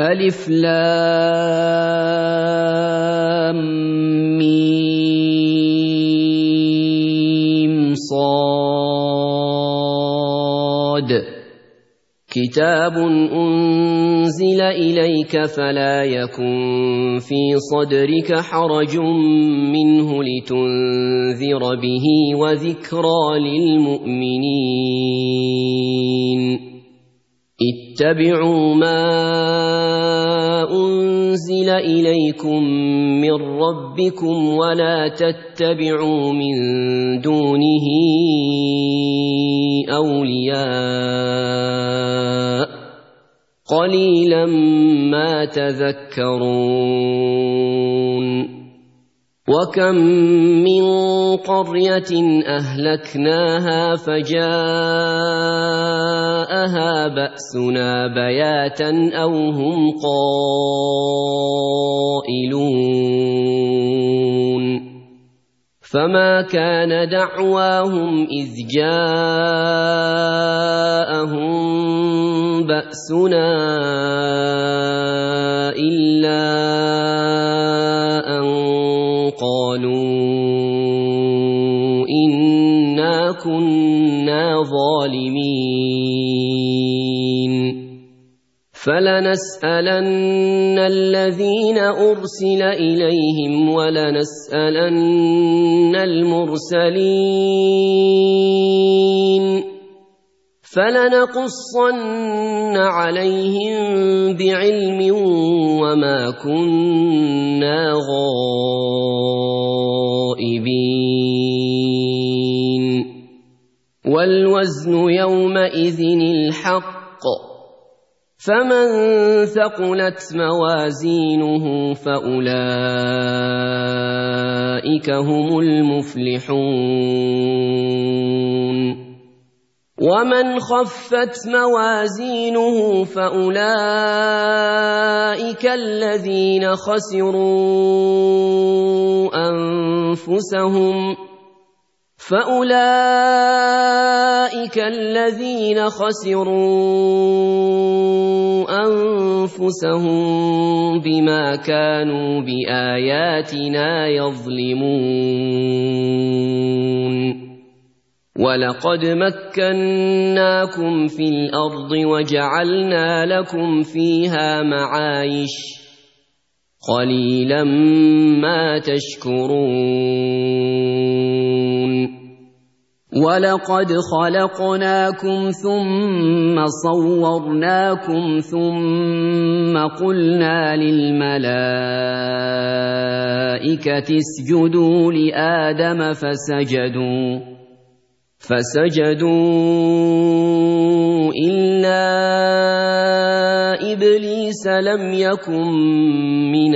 ألف لام ميم صاد كتاب أنزل إليك فلا يكن في صدرك حرج منه لتنذر به وذكرى للمؤمنين اتبعوا ما أنزل إليكم من ربكم ولا تتبعوا من دونه أولياء قليلا ما تذكرون وكم من قرية أهلكناها فجاءها بأسنا بياتا أو هم قائلون فما كان دعواهم إذ جاءهم بأسنا إلا أن قالوا إنا كنا ظالمين فلنسألن الذين أرسل إليهم ولنسألن المرسلين فلنقصن عليهم بعلم وما كنا غائبين والوزن يومئذ الحق فمن ثقلت موازينه فأولئك هم المفلحون ومن خفت موازينه فأولئك الذين خسروا أنفسهم بما كانوا بآياتنا يظلمون ولقد مكناكم في الأرض وجعلنا لكم فيها معايش قليلا ما تشكرون ولقد خلقناكم ثم صورناكم ثم قلنا للملائكة اسجدوا لآدم فسجدوا إلا إبليس لم يكن من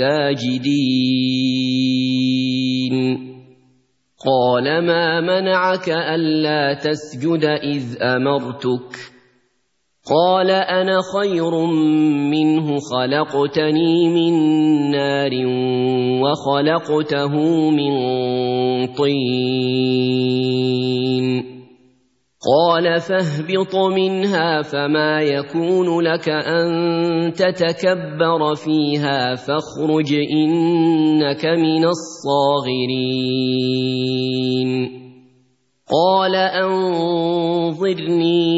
الساجدين قال ما منعك ألا تسجد إذ أمرتك قال أنا خير منه خلقتني من نار وخلقته من طين قال فاهبط منها فما يكون لك أن تتكبر فيها فاخرج إنك من الصاغرين قال أنظرني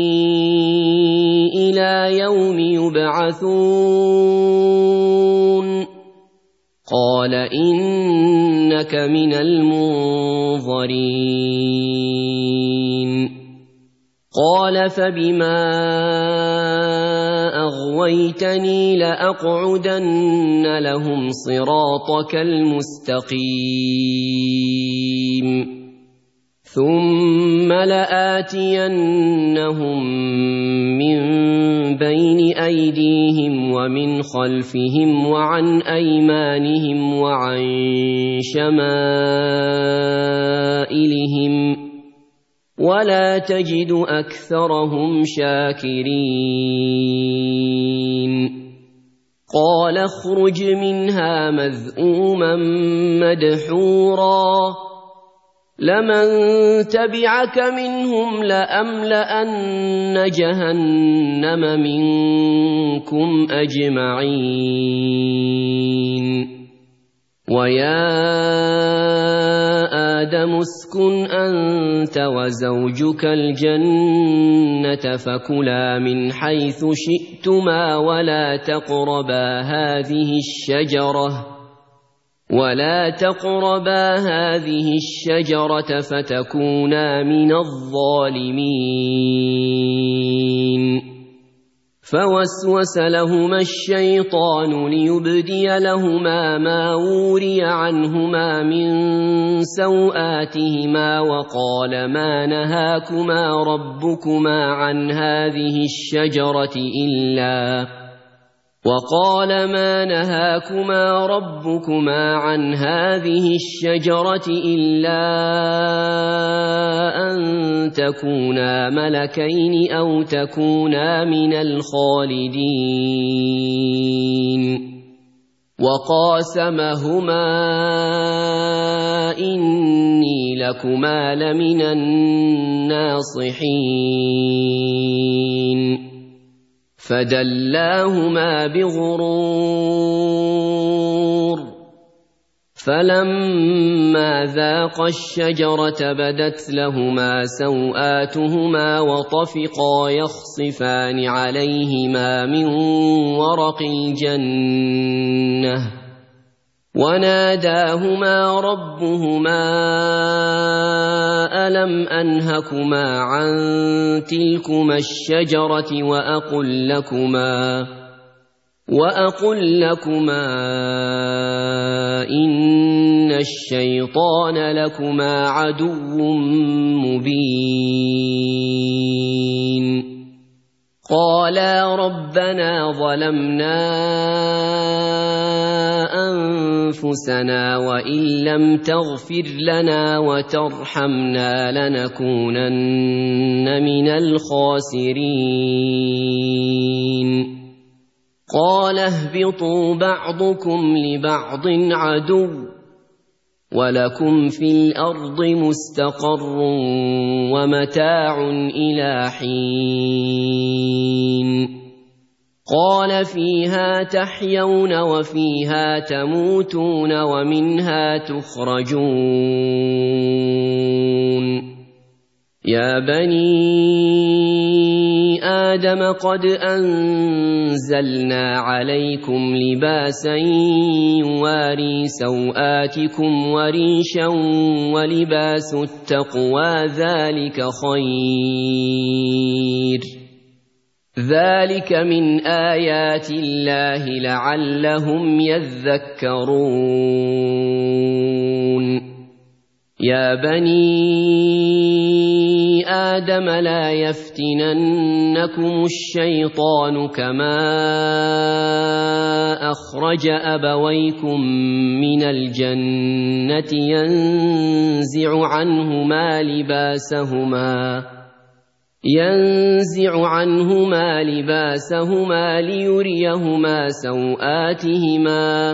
إلى يوم يبعثون قال إنك من المنظرين قال فبما أغويتني لأقعدن لهم صراطك المستقيم ثم لآتينهم من بين أيديهم ومن خلفهم وعن أيمانهم وعن شمائلهم ولا تجد أكثرهم شاكرين قال اخرج منها مذءوما مدحورا لمن تبعك منهم لأملأن جهنم منكم أجمعين ويا آدم اسكن أنت وزوجك الجنة فكلا من حيث شئتما ولا تقربا هذه الشجرة فتكونا من الظالمين فوسوس لهما الشيطان ليبدي لهما ما وري عنهما من سوآتهما وقال ما نهاكما ربكما عن هذه الشجرة إلا أن تكونا ملكين أو تكونا من الخالدين وقاسمهما إني لكما لمن الناصحين فدلاهما بغرور فلما ذاقا الشجرة بدت لهما سوآتهما وطفقا يخصفان عليهما من ورق الجنة وناداهما ربهما ألم أنهكما عن تلكما الشجرة وأقل لكما إن الشيطان لكما عدو مبين قالا ربنا ظلمنا أنفسنا وإن لم تغفر لنا وترحمنا لنكونن من الخاسرين قال اهبطوا بعضكم لبعض عدو ولكم في الأرض مستقر ومتاع إلى حين قال فيها تحيون وفيها تموتون ومنها تخرجون يا بني آدم قد أنزلنا عليكم لباسا يواري سوآتكم وريشا ولباس التقوى ذلك خير ذلك من آيات الله لعلهم يذكرون يا بني آدم لا يفتننكم الشيطان كما أخرج أبويكم من الجنة ينزع عنهما لباسهما ليريهما سوآتهما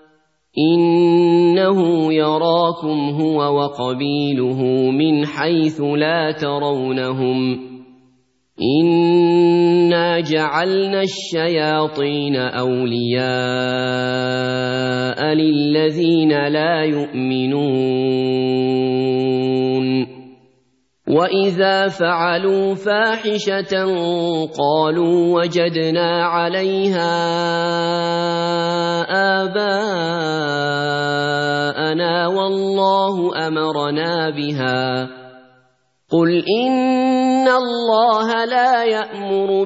إنه يراكم هو وقبيله من حيث لا ترونهم إنا جعلنا الشياطين أولياء للذين لا يؤمنون وإذا فعلوا فاحشة قالوا وجدنا عليها آباءنا والله أمرنا بها قل إن الله لا يأمر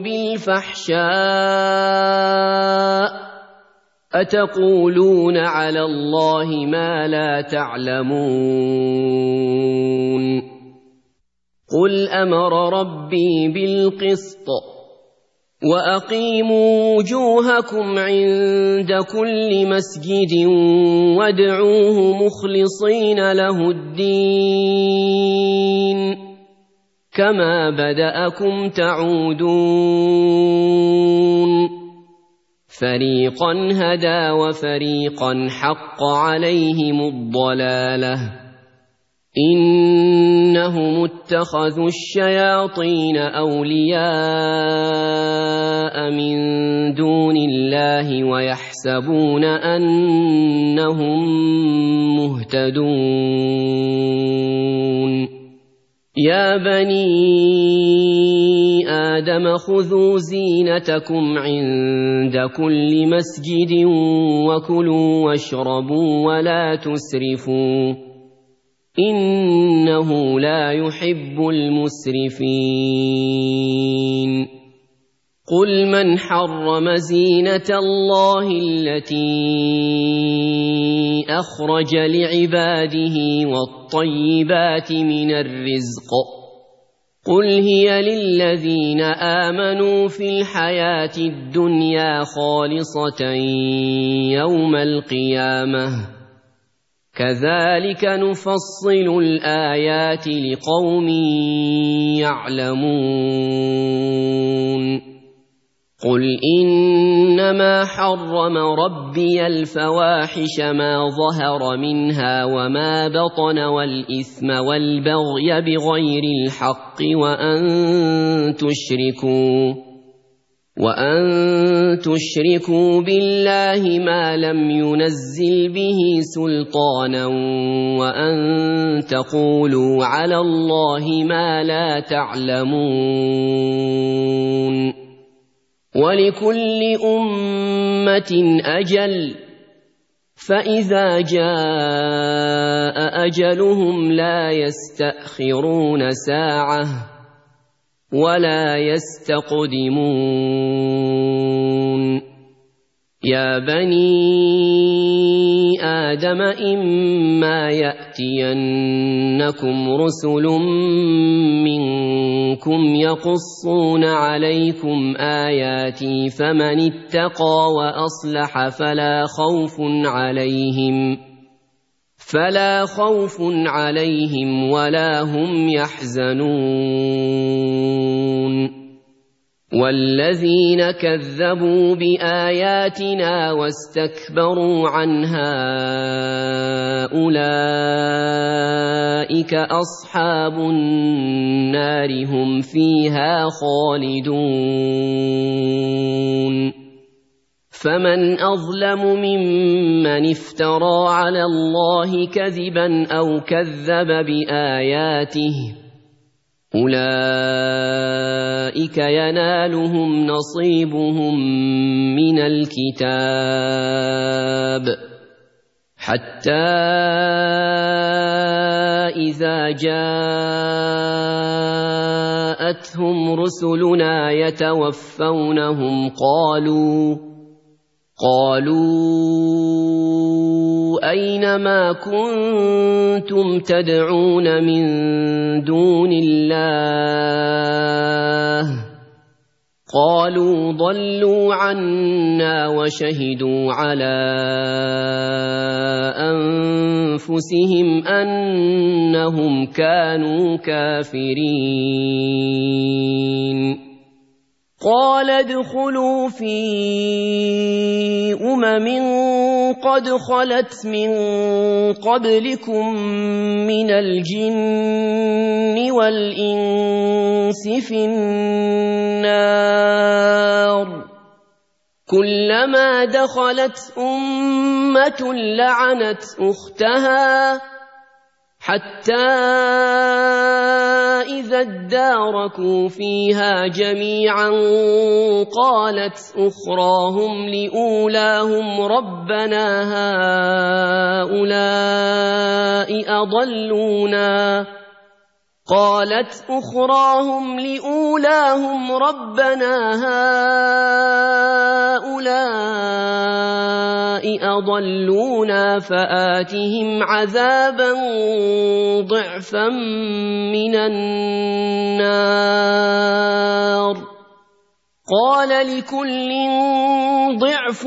بالفحشاء أتقولون على الله ما لا تعلمون قل أمر ربي بالقسط وأقيموا وجوهكم عند كل مسجد وادعوه مخلصين له الدين كما بدأكم تعودون فريقا هدى وفريقا حق عليهم الضلالة إنهم اتخذوا الشياطين أولياء من دون الله ويحسبون أنهم مهتدون يا بني آدم خذوا زينتكم عند كل مسجد وكلوا واشربوا ولا تسرفوا إنه لا يحب المسرفين قل من حرم زينة الله التي أخرج لعباده والطيبات من الرزق قل هي للذين آمنوا في الحياة الدنيا خالصة يوم القيامة كذلك نفصل الآيات لقوم يعلمون قل إنما حرم ربي الفواحش ما ظهر منها وما بطن والإثم والبغي بغير الحق وأن تشركوا بالله ما لم ينزل به سلطانا وأن تقولوا على الله ما لا تعلمون ولكل أمة أجل فإذا جاء أجلهم لا يستأخرون ساعة ولا يستقدمون يا بني آدم إما يأتينكم رسل منكم يقصون عليكم آياتي فمن اتقى وأصلح فلا خوف عليهم ولا هم يحزنون والذين كذبوا بآياتنا واستكبروا عنها أولئك أصحاب النار هم فيها خالدون فمن أظلم ممن افترى على الله كذبا أو كذب بآياته أولئك ينالهم نصيبهم من الكتاب حتى إذا جاءتهم رسلنا يتوفونهم قالوا أين ما كنتم تدعون من دون الله قالوا ضلوا عنا وشهدوا على أنفسهم أنهم كانوا كافرين قال ادخلوا في قد خلت من قبلكم من الجن والإنس في النار كلما دخلت أمة لعنت أختها حتى إذا اداركوا فيها جميعا قالت أخراهم لأولاهم ربنا هؤلاء أضلونا فآتهم عذابا ضعفا من النار قال لكل ضعف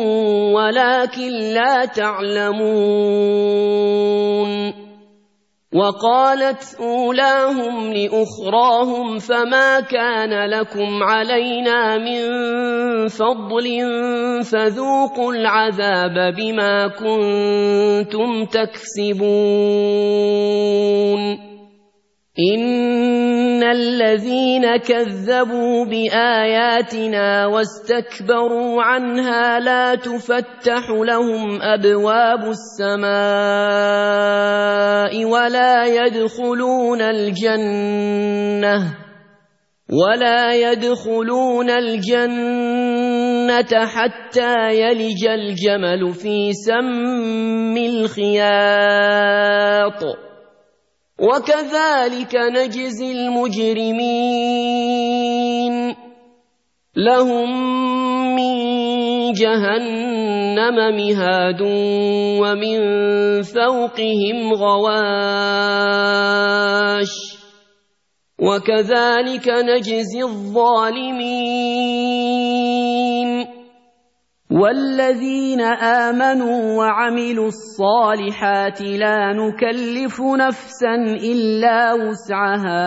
ولكن لا تعلمون وقالت أولاهم لأخراهم فما كان لكم علينا من فضل فذوقوا العذاب بما كنتم تكسبون إن الذين كذبوا بآياتنا واستكبروا عنها لا تفتح لهم أبواب السماء ولا يدخلون الجنة حتى يلج الجمل في سم الخياط وكذلك نجزي المجرمين لهم من جهنم مهاد ومن فوقهم غواش وكذلك نجزي الظالمين والذين آمنوا وعملوا الصالحات لا نكلف نفسا إلا وسعها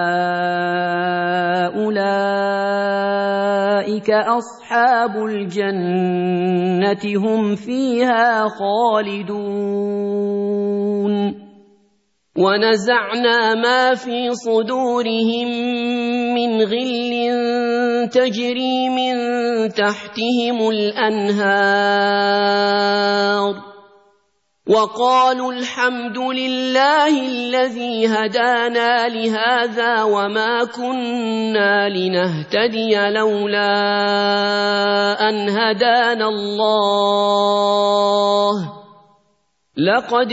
أولئك أصحاب الجنة هم فيها خالدون ونزعنا ما في صدورهم من غل تجري من تحتهم الأنهار وقالوا الحمد لله الذي هدانا لهذا وما كنا لنهتدي لولا أن هدانا الله لقد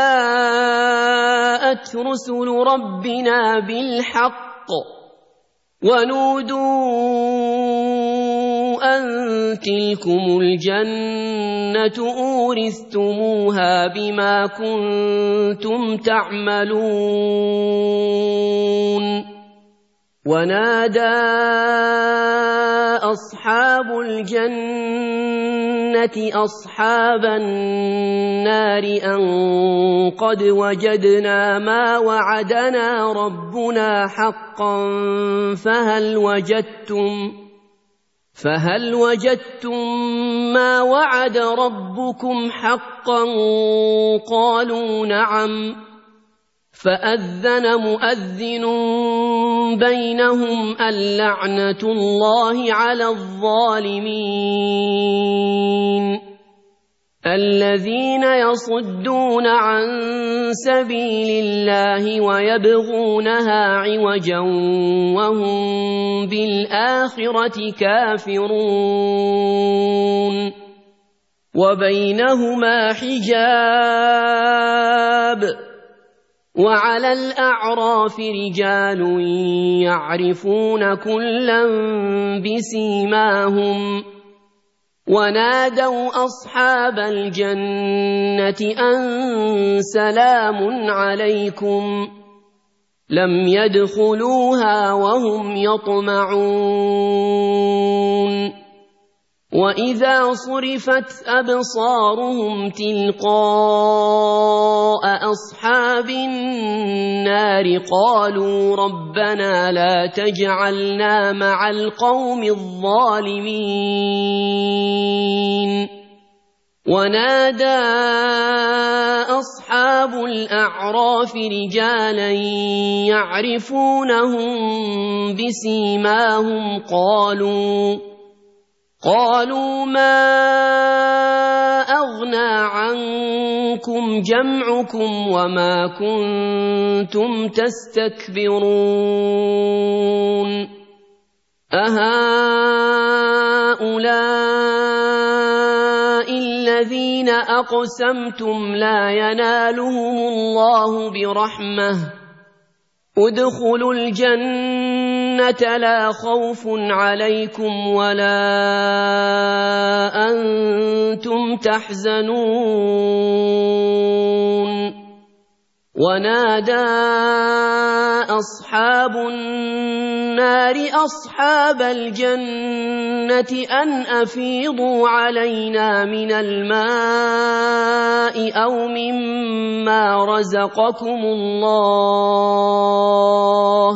جاءت رسل ربنا بالحق ونودوا أن تلكم الجنة أورثتموها بما كنتم تعملون ونادى أصحاب الجنة أصحاب النار أن قد وجدنا ما وعدنا ربنا حقا فهل وجدتم ما وعد ربكم حقا قالوا نعم فأذن مؤذن بينهم اللعنة الله على الظالمين الذين يصدون عن سبيل الله ويبغونها عوجا وهم بالآخرة كافرون وبينهما حجاب وعلى الأعراف رجال يعرفون كلا بسيماهم ونادوا أصحاب الجنة أن سلام عليكم لم يدخلوها وهم يطمعون وإذا صرفت أبصارهم تلقاء أصحاب النار قالوا ربنا لا تجعلنا مع القوم الظالمين ونادى أصحاب الأعراف رجالا يعرفونهم بسيماهم قالوا ما أغنى عنكم جمعكم وما كنتم تستكبرون أهؤلاء الذين أقسمتم لا ينالهم الله برحمة ادخلوا الجنة لا خوف عليكم ولا أنتم تحزنون ونادى أصحاب النار أصحاب الجنة أن أفيضوا علينا من الماء أو مما رزقكم الله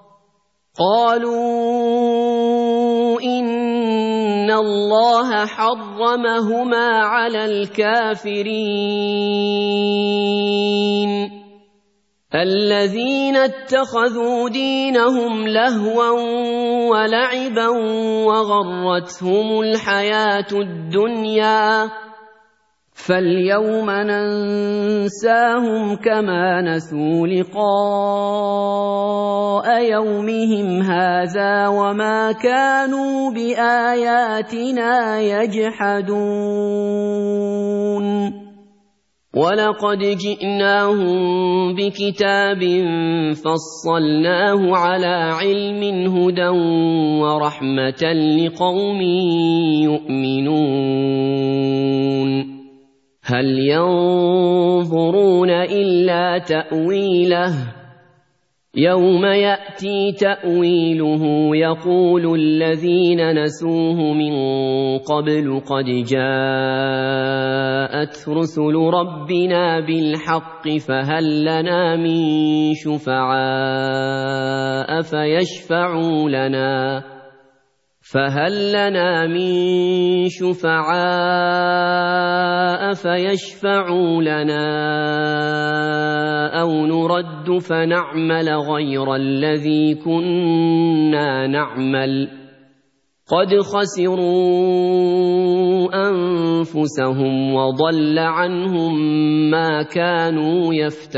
قالوا إن الله حرمهما على الكافرين الذين اتخذوا دينهم لهوا ولعبا وغرتهم الحياة الدنيا فاليوم ننساهم كما نسوا لقاء يومهم هذا وما كانوا بآياتنا يجحدون ولقد جئناهم بكتاب فصلناه على علم هدى ورحمة لقوم يؤمنون هل ينظرون إلا تأويله يوم يأتي تأويله يقول الذين نسوه من قبل قد جاءت رسل ربنا بالحق فهل لنا من شفعاء فيشفعوا لنا أو نرد فنعمل غير الذي كنا نعمل قد خسروا أنفسهم وضل عنهم ما كانوا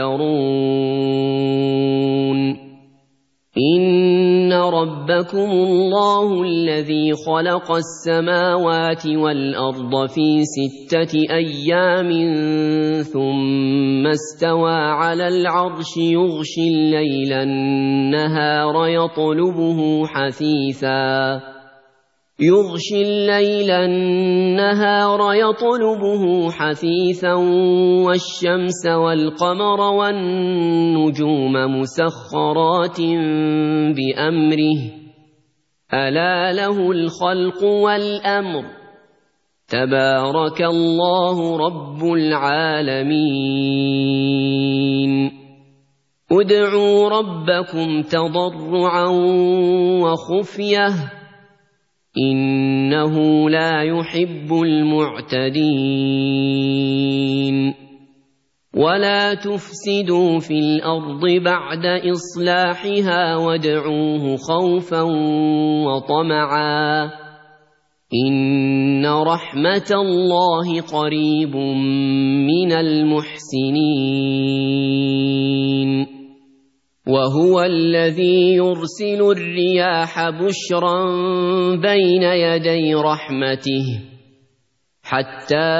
يفترون إن ربكم الله الذي خلق السماوات والأرض في 6 أيام ثم استوى على العرش يغشي الليل النهار يطلبه حثيثا والشمس والقمر والنجوم مسخرات بأمره ألا له الخلق والأمر تبارك الله رب العالمين ادعوا ربكم تضرعا وخفية إنه لا يحب المعتدين ولا تفسدوا في الأرض بعد إصلاحها وادعوه خوفا وطمعا إن رحمة الله قريب من المحسنين وهو الذي يرسل الرياح بشرا بين يدي رحمته حتى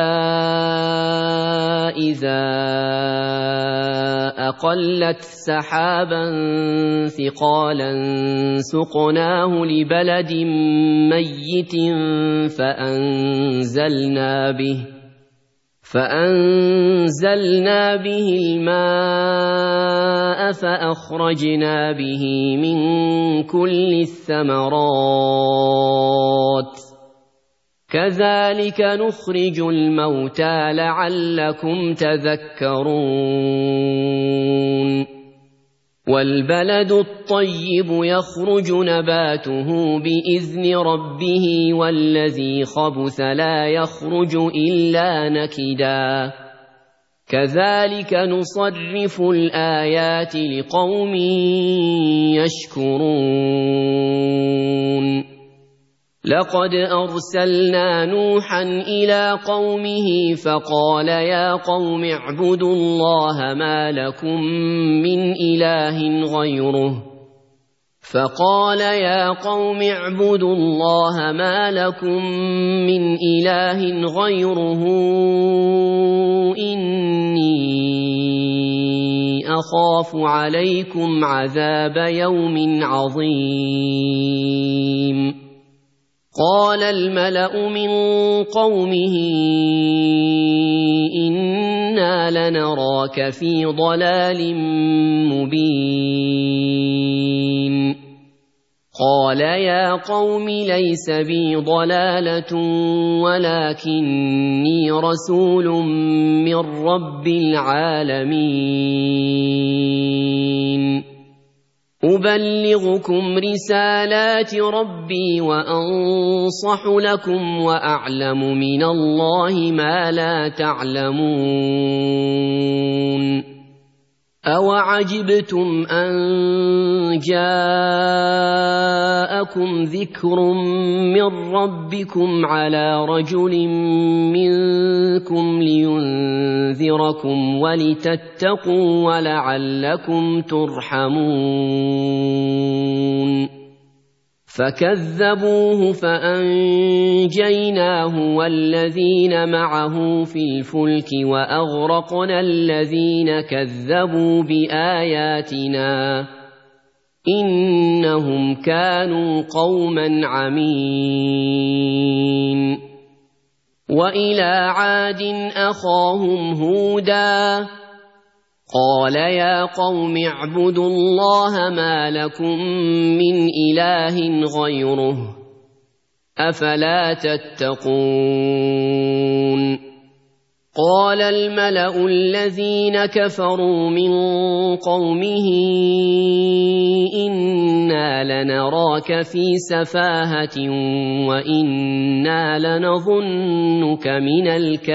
إذا أقلت سحابا ثقالا سقناه لبلد ميت فأنزلنا به الماء فأخرجنا به من كل الثمرات كذلك نخرج الموتى لعلكم تذكرون والبلد الطيب يخرج نباته بإذن ربه والذي خبث لا يخرج إلا نكدا كذلك نصرف الآيات لقوم يشكرون لقد أرسلنا نوحا إلى قومه فقال يا قوم اعبدوا الله ما لكم من إله غيره إني أخاف عليكم عذاب يوم عظيم قال الملأ من قومه إنا إنا لنراك في ضلال مبين قال يا قوم ليس بي ضلالة ولكني رسول من رب العالمين أبلغكم رسالات ربي وأنصح لكم وأعلم من الله ما لا تعلمون أوعجبتم أن جاءكم ذكر من ربكم على رجل منكم لينذركم ولتتقوا ولعلكم ترحمون فكذبوه فأنجيناه والذين معه في الفلك وأغرقنا الذين كذبوا بآياتنا إنهم كانوا قوما عمين وإلى عاد أخاهم هودا قال يا قوم اعبدوا الله ما لكم من إله غيره أفلا تتقون قال الملأ الذين كفروا من قومه إنا لنراك في سفاهة وإنا لنظنك من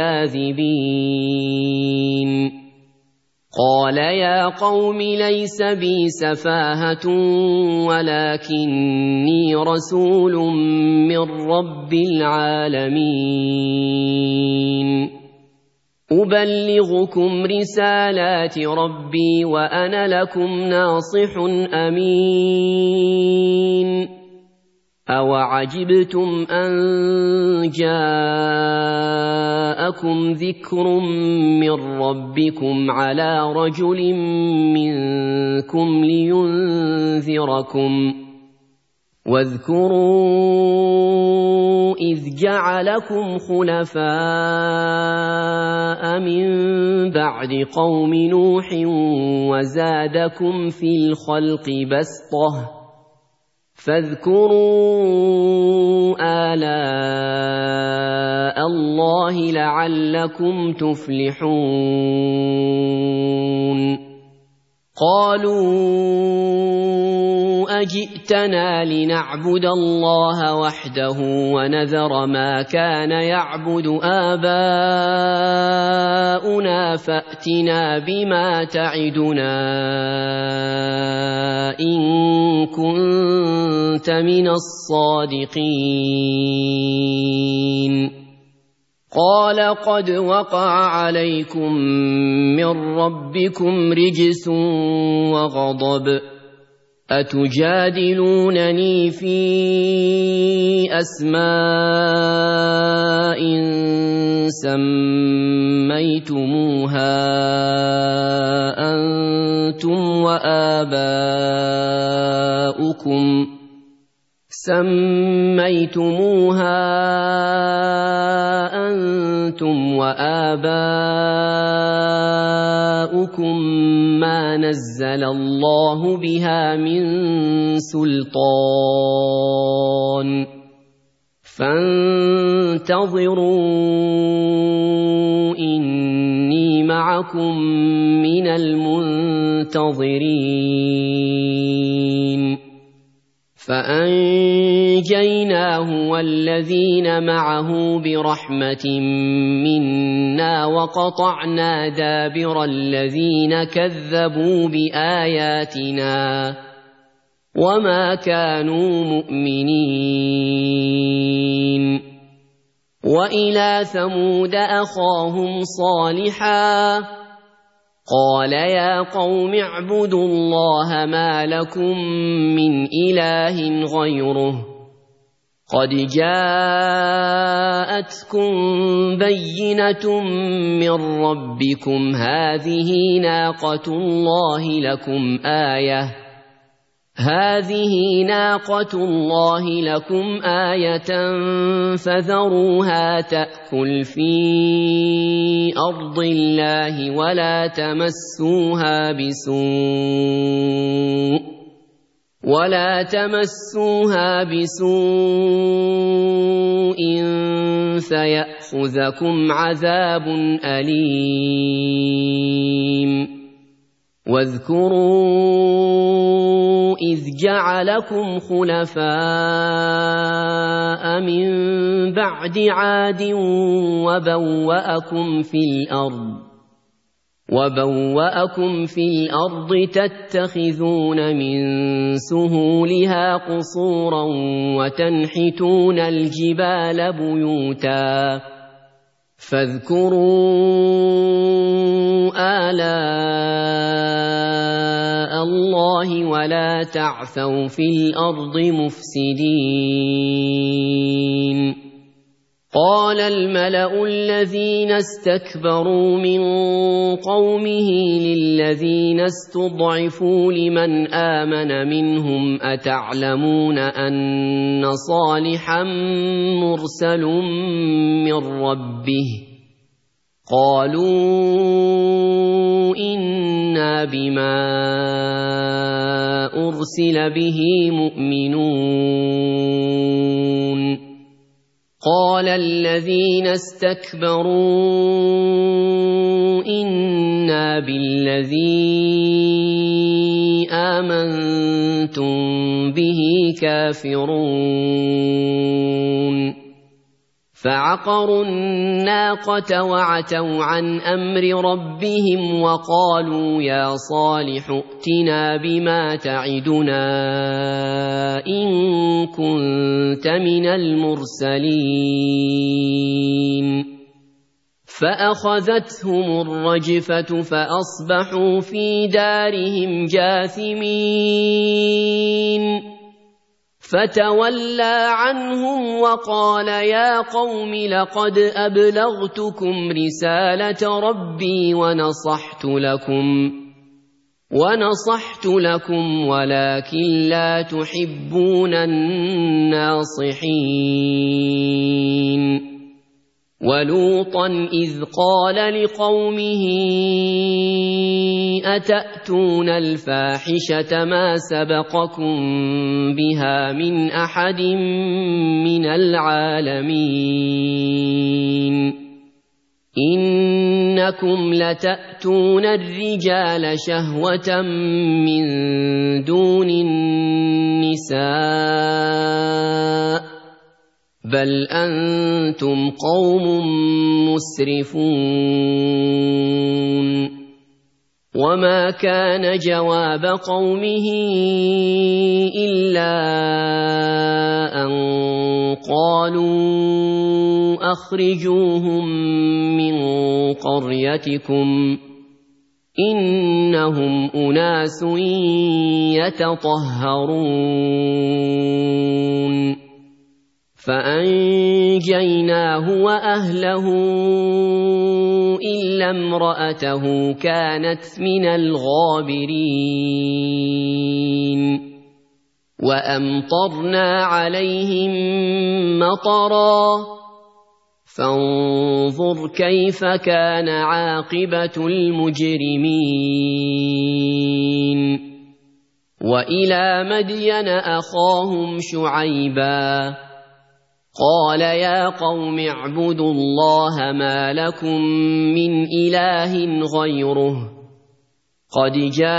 الكاذبين قال يا قوم ليس بي سفاهة ولكني رسول من رب العالمين أبلغكم رسالات ربي وأنا لكم ناصح أمين أوعجبتم أن جاءكم ذكر من ربكم على رجل منكم لينذركم واذكروا إذ جعلكم خلفاء من بعد قوم نوح وزادكم في الخلق بسطة فاذكروا آلاء الله لعلكم تفلحون قالوا أجئتنا لنعبد الله وحده ونذر ما كان يعبد آباؤنا فأتنا بما تعدنا إن كنت من الصادقين قال قد وقع عليكم من ربكم رجس وغضب أتجادلونني في أسماء سميتموها أنتم وآباؤكم ما نزل الله بها من سلطان فانتظروا إني معكم من المنتظرين فأنجيناه والذين معه برحمة منا وقطعنا دابر الذين كذبوا بآياتنا وما كانوا مؤمنين وإلى ثمود أخاهم صالحا قال يا قوم اعبدوا الله ما لكم من إله غيره قد جاءتكم بينة من ربكم هذه ناقة الله لكم آية هذه ناقة الله لكم آية فذروها تأكل في أرض الله ولا تمسوها بسوء فيأخذكم عذاب أليم واذكروا إذ جعلكم خلفاء من بعد عاد وبوأكم في الأرض تتخذون من سهولها قصورا وتنحتون الجبال بيوتا فاذكروا آلاء الله ولا تعثوا في الأرض مفسدين قال الملأ الذين استكبروا من قومه للذين استضعفوا لمن آمن منهم أتعلمون أن صالحا مرسل من ربه قالوا إنا بما أرسل به مؤمنون قال الذين استكبروا إنا بالذي آمنتم به كافرون فعقروا الناقة وعتوا عن أمر ربهم وقالوا يا صالح ائتنا بما تعدنا إن كنت من المرسلين فأخذتهم الرجفة فأصبحوا في دارهم جاثمين فتولى عنهم وقال يا قوم لقد أبلغتكم رسالة ربي ونصحت لكم ولكن لا تحبون الناصحين ولوطا إذ قال لقومه أتأتون الفاحشة ما سبقكم بها من أحد من العالمين إنكم لتأتون الرجال شهوة من دون النساء بل أنتم قوم مسرفون وما كان جواب قومه إلا أن قالوا أخرجوهم من قريتكم إنهم أناس يتطهرون فأنجيناه وأهله إلا امرأته كانت من الغابرين وأمطرنا عليهم مطرا فانظر كيف كان عاقبة المجرمين وإلى مدين أخاهم شعيبا قال يا قوم اعبدوا الله ما لكم من إله غيره قد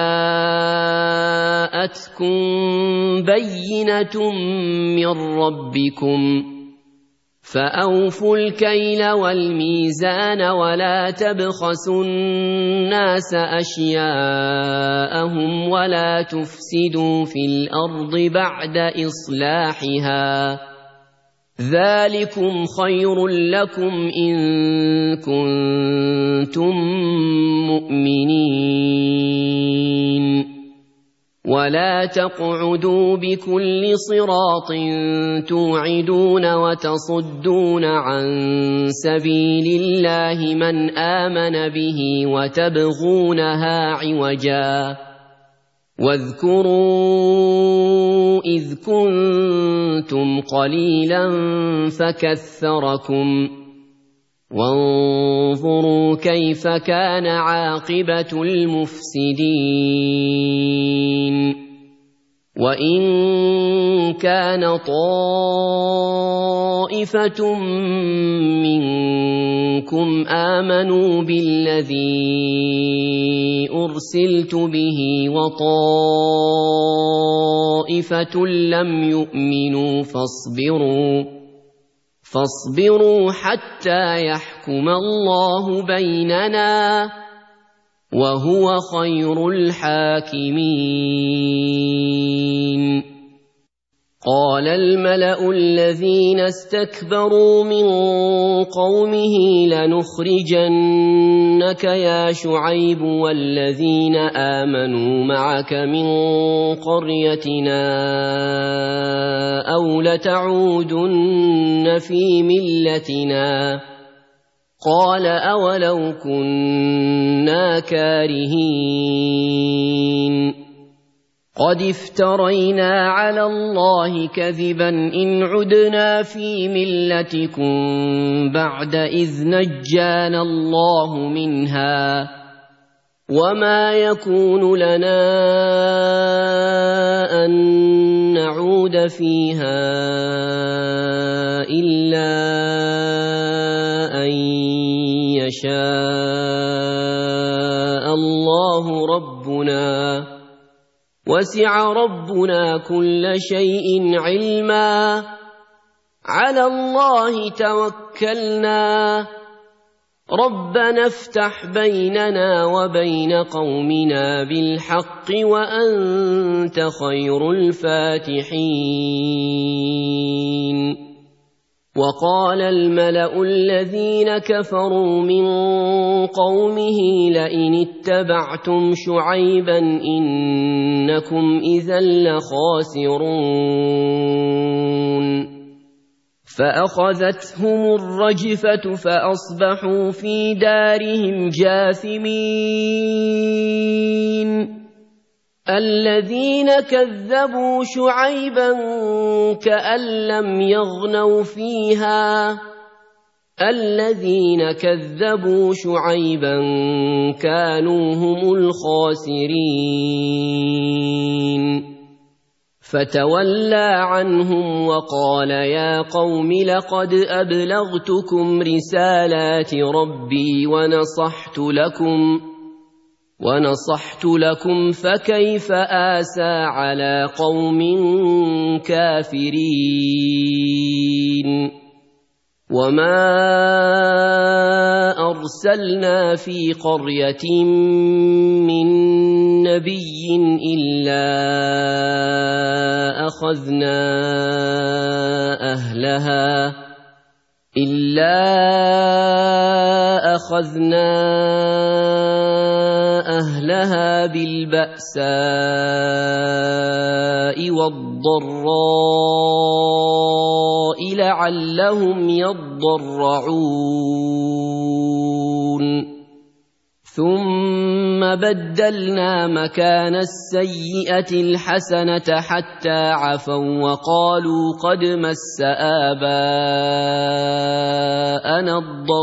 جاءتكم بينة من ربكم فأوفوا الكيل والميزان ولا تبخسوا الناس أشياءهم ولا تفسدوا في الأرض بعد إصلاحها ذلكم خير لكم إن كنتم مؤمنين ولا تقعدوا بكل صراط توعدون وتصدون عن سبيل الله من آمن به وتبغونها عوجا واذكروا إذ كنتم قليلا فكثركم وانظروا كيف كان عاقبة المفسدين وإن كان طائفة منكم آمنوا بالذي أرسلت به وطائفة لم يؤمنوا فاصبروا حتى يحكم الله بيننا وهو خير الحاكمين. قال الملأ الذين استكبروا من قومه لنخرجنك يا شعيب والذين آمنوا معك من قريتنا أو لتعودن في ملتنا قال أولو كنا كارهين قد افترينا على الله كذبا إن عدنا في ملتكم بعد إذ نجانا الله منها وما يكون لنا أن نعود فيها إلا أن يشاء الله ربنا وسع ربنا كل شيء علما على الله توكلنا ربنا افتح بيننا وبين قومنا بالحق وأنت خير الفاتحين. وقال الملأ الذين كفروا من قومه لئن اتبعتم شعيبا إنكم إذا لخاسرون فأخذتهم الرجفة فأصبحوا في دارهم جاثمين. الذين كذبوا شعيبا كأن لم يغنوا فيها الذين كذبوا شعيبا كانوا هم الخاسرين. فتولى عنهم وقال يا قوم لقد أبلغتكم رسالات ربي ونصحت لكم فكيف آسى على قوم كافرين. وما أرسلنا في قرية من نبي إلا أخذنا أهلها بالبأساء والضراء لعلهم يضرعون ثم بدلنا مكان السيئة الحسنة حتى عفوا وقالوا قد مس آباءنا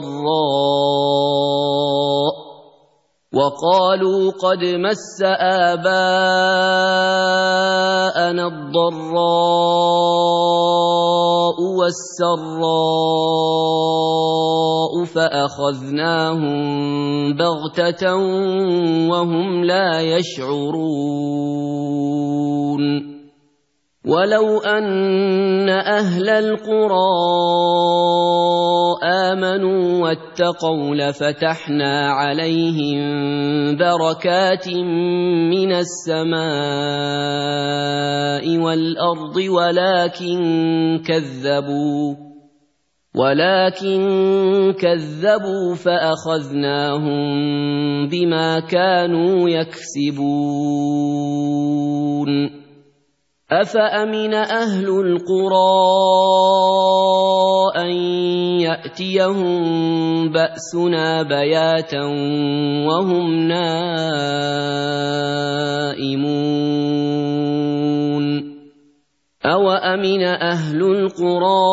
الضراء والسراء فأخذناهم بغتة وهم لا يشعرون. ولو أن أهل القرى آمنوا واتقوا لفتحنا عليهم بركات من السماء والأرض ولكن كذبوا فأخذناهم بما كانوا يكسبون. أفأمن أهل القرى أن يأتيهم بأسنا بياتا وهم نائمون أوأمن أهل القرى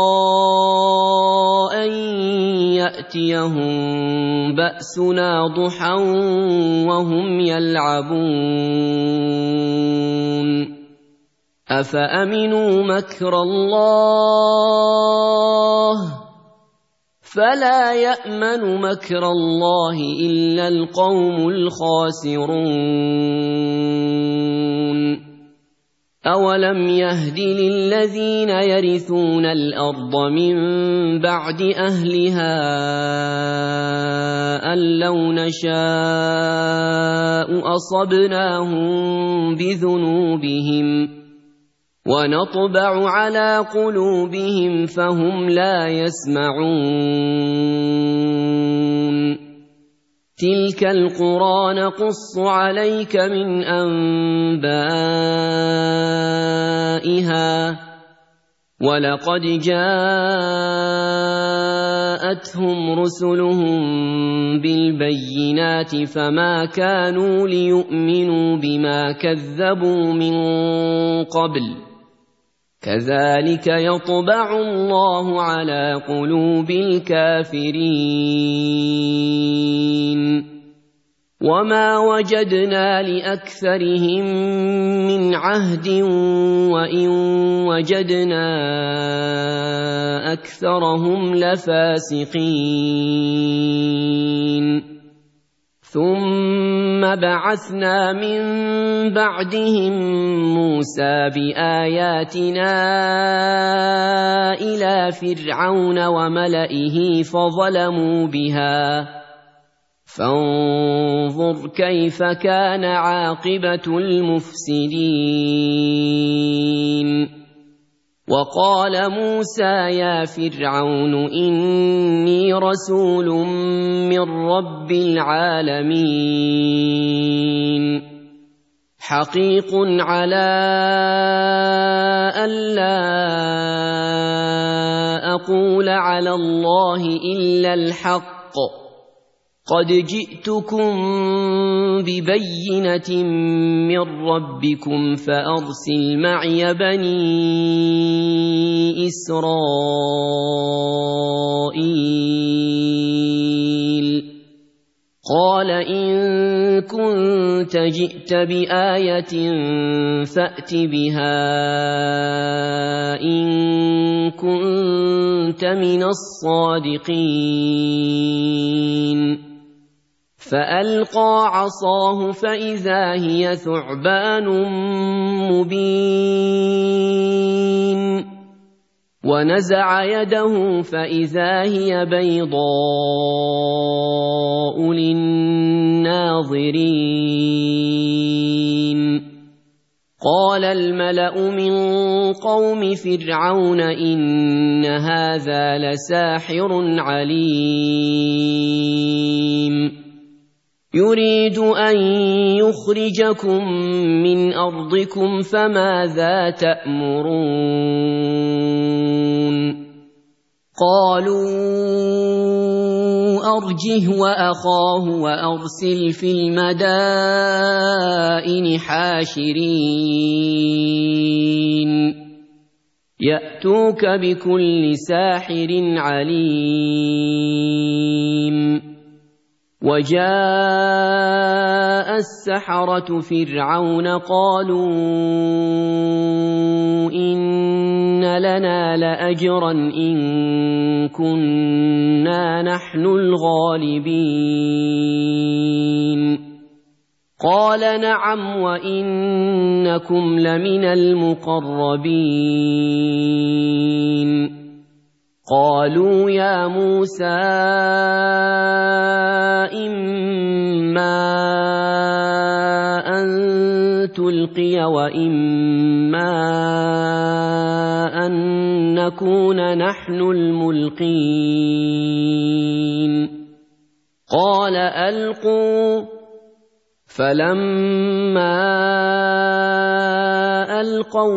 أن يأتيهم بأسنا ضحى وهم يلعبون أفأمنوا مكر الله فلا يأمن مكر الله إلا القوم الخاسرون أولم يهد للذين يرثون الأرض من بعد أهلها أن لو نشاء أصبناهم بذنوبهم ونطبع على قلوبهم فهم لا يسمعون تلك القرى نقص عليك من أنبائها ولقد جاءتهم رسلهم بالبينات فما كانوا ليؤمنوا بما كذبوا من قبل كذلك يطبع الله على قلوب الكافرين وما وجدنا لأكثرهم من عهد وإن وجدنا أكثرهم لفاسقين ثم بعثنا من بعدهم موسى بآياتنا إلى فرعون وملئه فظلموا بها فانظر كيف كان عاقبة المفسدين وقال موسى يا فرعون إني رسول من رب العالمين حقيق على ألا أقول على الله إلا الحق قد جئتكم ببينة من ربكم فأرسل معي بني إسرائيل قال إن كنت جئت بآية فأت بها إن كنت من الصادقين فألقى عصاه فإذا هي ثعبان مبين ونزع يده فإذا هي بيضاء للناظرين قال الملأ من قوم فرعون إن هذا لساحر عليم يريد أن يخرجكم من أرضكم فماذا تأمرون قالوا أرجه وأخاه وأرسل في المدائن حاشرين يأتوك بكل ساحر عليم وجاء السحرة فرعون قالوا إن لنا لأجرا إن كنا نحن الغالبين قال نعم وإنكم لمن المقربين قالوا يا موسى إما أن تلقي وإما أن نكون نحن الملقين قال ألقوا فَلَمَّا أَلْقَوْا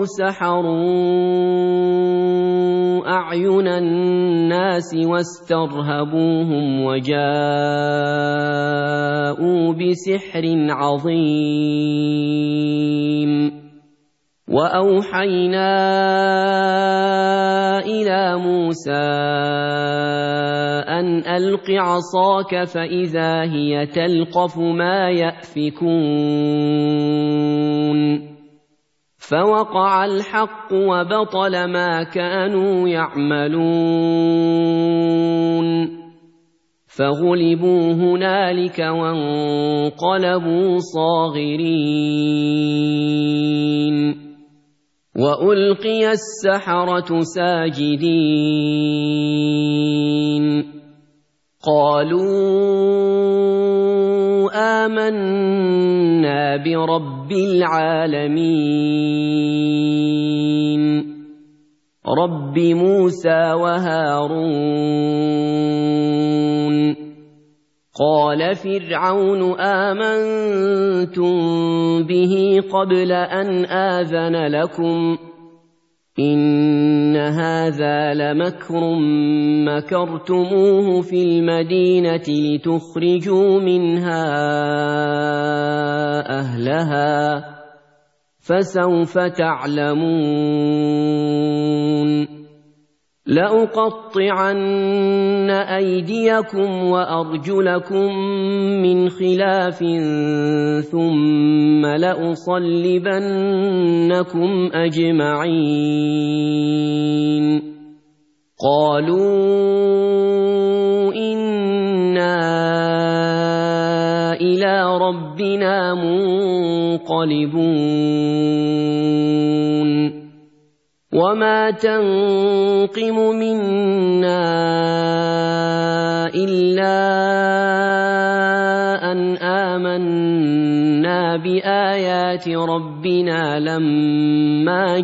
سَحَرُوا أَعْيُنَ النَّاسِ وَاسْتَرْهَبُوهُمْ وَجَاءُوا بِسِحْرٍ عَظِيمٍ وَأَوْحَيْنَا إِلَى مُوسَىٰ أَنْ أَلْقِ عَصَاكَ فَإِذَا هِيَ تَلْقَفُ مَا يَأْفِكُونَ فَوَقَعَ الْحَقُّ وَبَطَلَ مَا كَانُوا يَعْمَلُونَ فَغُلِبُوا هُنَالِكَ وَانقَلَبُوا صَاغِرِينَ وَأُلْقِيَ السَّحَرَةُ سَاجِدِينَ قَالُوا آمَنَّا بِرَبِّ الْعَالَمِينَ رَبِّ مُوسَىٰ وَهَارُونَ قَالَ فِرْعَوْنُ آمَنتُم بِهِ قَبْلَ أَنْ آذَنَ لَكُمْ إِنَّ هَٰذَا لَمَكْرٌ مَّكَرْتُمُوهُ فِي الْمَدِينَةِ لِتُخْرِجُوا مِنْهَا أَهْلَهَا فَسَوْفَ تَعْلَمُونَ لَأُقَطِّعَنَّ أَيْدِيَكُمْ وَأَرْجُلَكُم مِّنْ خِلَافٍ ثُمَّ لَأُصَلِّبَنَّكُمْ أَجْمَعِينَ قَالُوا إِنَّا إِلَىٰ رَبِّنَا مُنقَلِبُونَ وَمَا تَنقِمُ مِنَّا إِلَّا أَنْ آمَنَّا بِآيَاتِ رَبِّنَا لَمَّا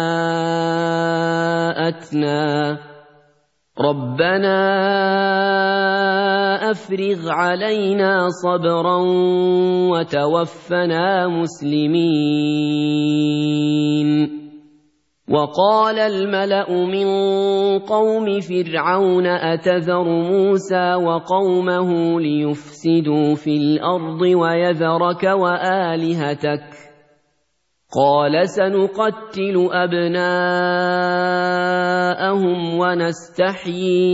جَاءَتْنَا رَبَّنَا أَفْرِغْ عَلَيْنَا صَبْرًا وَتَوَفَّنَا مُسْلِمِينَ وَقَالَ الْمَلَأُ مِنْ قَوْمِ فِرْعَوْنَ أَتَذَرُ مُوسَىٰ وَقَوْمَهُ لِيُفْسِدُوا فِي الْأَرْضِ وَيَذَرَكَ وَآلِهَتَكَ قَالَ سَنُقَتِّلُ أَبْنَاءَهُمْ وَنَسْتَحْيِي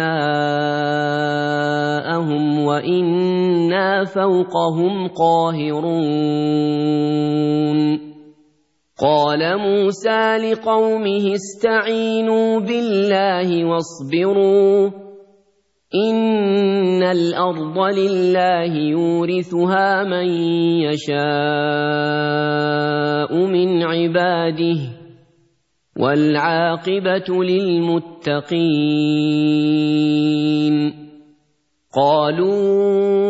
نِسَاءَهُمْ وَإِنَّا فَوْقَهُمْ قَاهِرُونَ قَالَ مُوسَىٰ لِقَوْمِهِ اسْتَعِينُوا بِاللَّهِ وَاصْبِرُوا إِنَّ الْأَرْضَ لِلَّهِ يُورِثُهَا مَن يَشَاءُ مِنْ عِبَادِهِ وَالْعَاقِبَةُ لِلْمُتَّقِينَ قَالُوا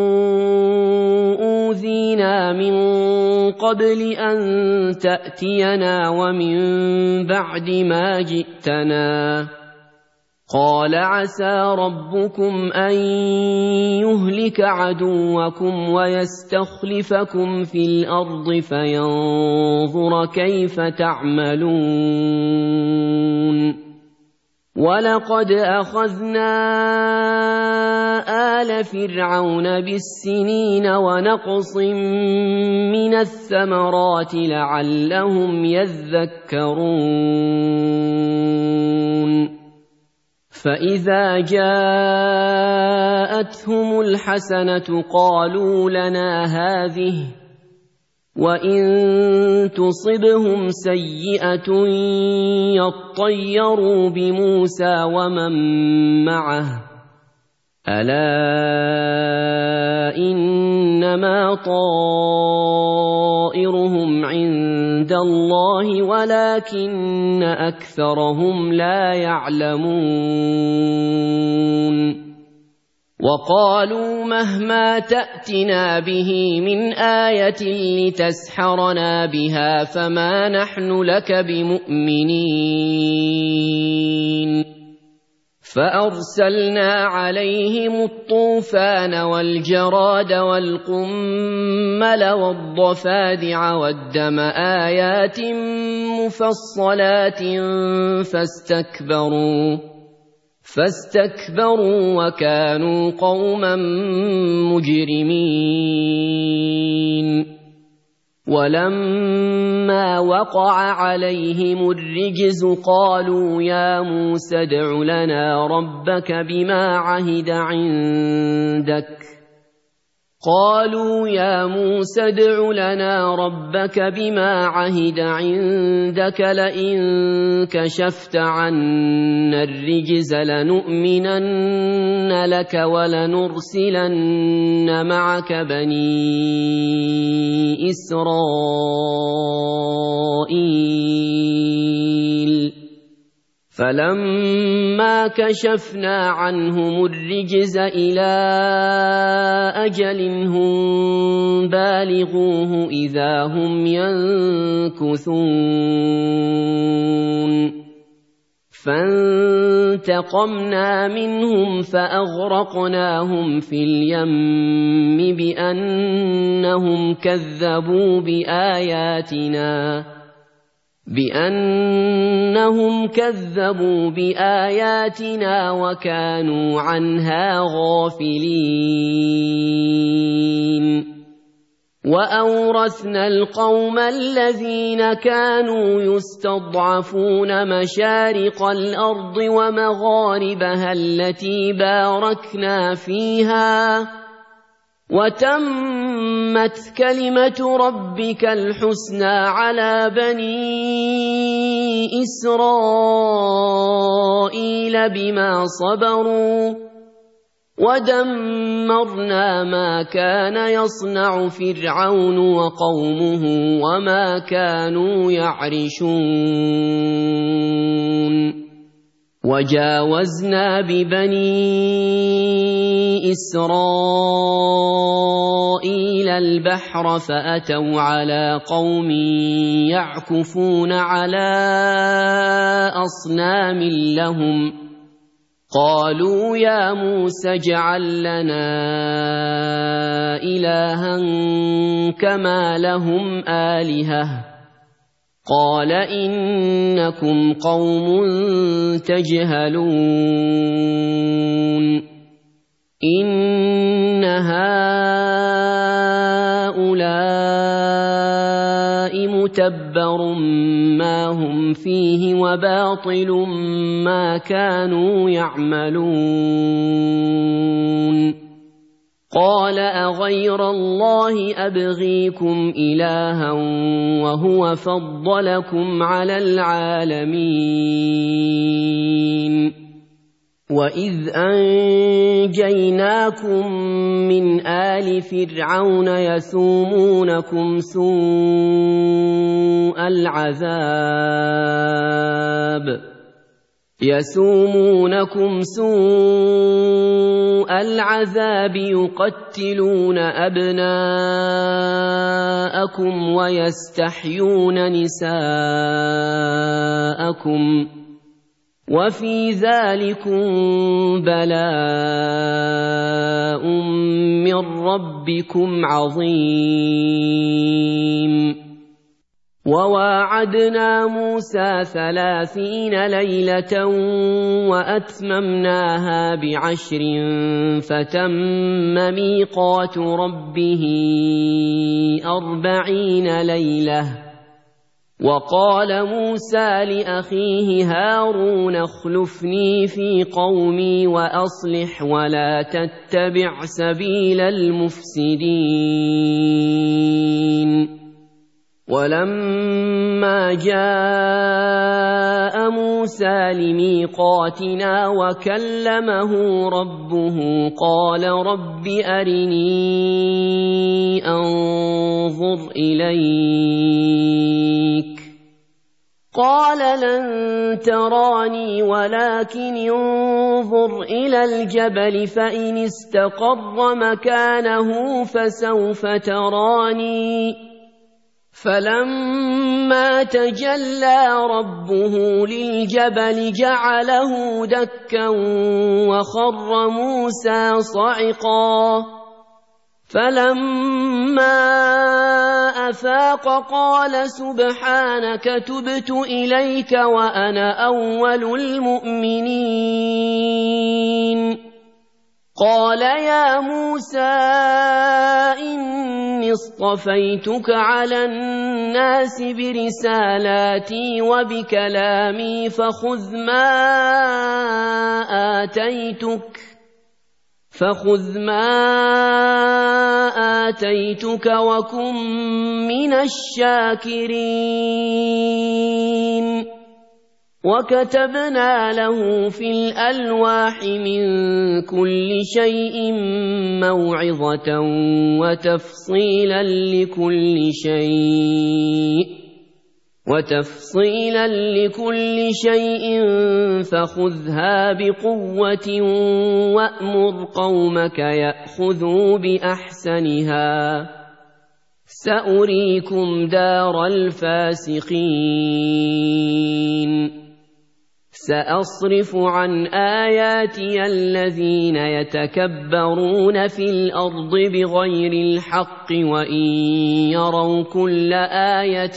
أُوذِينَا مِن قَبْلِ أَن تَأْتِيَنَا وَمِن بَعْدِ مَا جِئْتَنَا قَالَ عَسَىٰ رَبُّكُمْ أَن يُهْلِكَ عَدُوَّكُمْ وَيَسْتَخْلِفَكُمْ فِي الْأَرْضِ فَيَنظُرَ كَيْفَ تَعْمَلُونَ وَلَقَدْ أَخَذْنَا آلَ فِرْعَوْنَ بِالسِّنِينَ وَنَقْصٍ مِّنَ الثَّمَرَاتِ لَعَلَّهُمْ يَذَّكَّرُونَ فَإِذَا جَاءَتْهُمُ الْحَسَنَةُ قَالُوا لَنَا هَٰذِهِ وَإِن تُصِبْهُمْ سَيِّئَةٌ يَطَّيَّرُوا بِمُوسَىٰ وَمَن مَّعَهُ أَلَا إِنَّمَا طَائِرُهُمْ عِندَ اللَّهِ وَلَٰكِنَّ أَكْثَرَهُمْ لَا يَعْلَمُونَ وَقَالُوا مَهْمَا تَأْتِنَا بِهِ مِنْ آيَةٍ لِتَسْحَرَنَا بِهَا فَمَا نَحْنُ لَكَ بِمُؤْمِنِينَ فأرسلنا عليهم الطوفان والجراد والقمل والضفادع والدم آيات مفصلات فاستكبروا وكانوا قوما مجرمين ولما وقع عليهم الرجز قالوا يا موسى ادع لنا ربك بما عهد عندك لئن كشفت عنا الرجز لنؤمنن لك ولنرسلن معك بني إسرائيل فلما كشفنا عنهم الرجز إلى أجل هم بالغوه إذا هم ينكثون فانتقمنا منهم فأغرقناهم في اليم بأنهم كذبوا بآياتنا وكانوا عنها غافلين وأورثنا القوم الذين كانوا يستضعفون مشارق الأرض ومغاربها التي باركنا فيها وتمت كلمة ربك الحسنى على بني إسرائيل بما صبروا ودمرنا ما كان يصنع فرعون وقومه وما كانوا يعرشون وجاوزنا ببني إسرائيل البحر فأتوا على قوم يعكفون على أصنام لهم قالوا يا موسى اجعل لنا إلها كما لهم آلهة قال إنكم قوم تجهلون إن هؤلاء متبر ما هم فيه وباطل ما كانوا يعملون قال أغير الله أبغيكم إلها وهو فضلكم على العالمين وإذ أنجيناكم من آل فرعون يسومونكم سوء العذاب يقتلون أبناءكم ويستحيون نساءكم وفي ذلكم بلاء من ربكم عظيم وواعدنا موسى 30 ليلة وأتممناها ب10 فتم ميقات ربه 40 ليلة وقال موسى لأخيه هارون اخلفني في قومي وأصلح ولا تتبع سبيل المفسدين ولما جاء موسى لميقاتنا وكلمه ربه قال رب أرني أنظر إليك قال لن تراني ولكن انظر إلى الجبل فإن استقر مكانه فسوف تراني فلما تجلى ربه للجبل جعله دكا وخر موسى صعقا فلما أفاق قال سبحانك تبت إليك وأنا أول المؤمنين قال يا موسى إني اصطفيتك على الناس برسالاتي وبكلامي فخذ ما آتيتك وكن من الشاكرين وكتبنا له في الألواح من كل شيء موعظة وتفصيلا لكل شيء فخذها بقوة وأمر قومك يأخذوا بأحسنها سأريكم دار الفاسقين سأصرف عن آياتي الذين يتكبرون في الأرض بغير الحق وإن يروا كل آية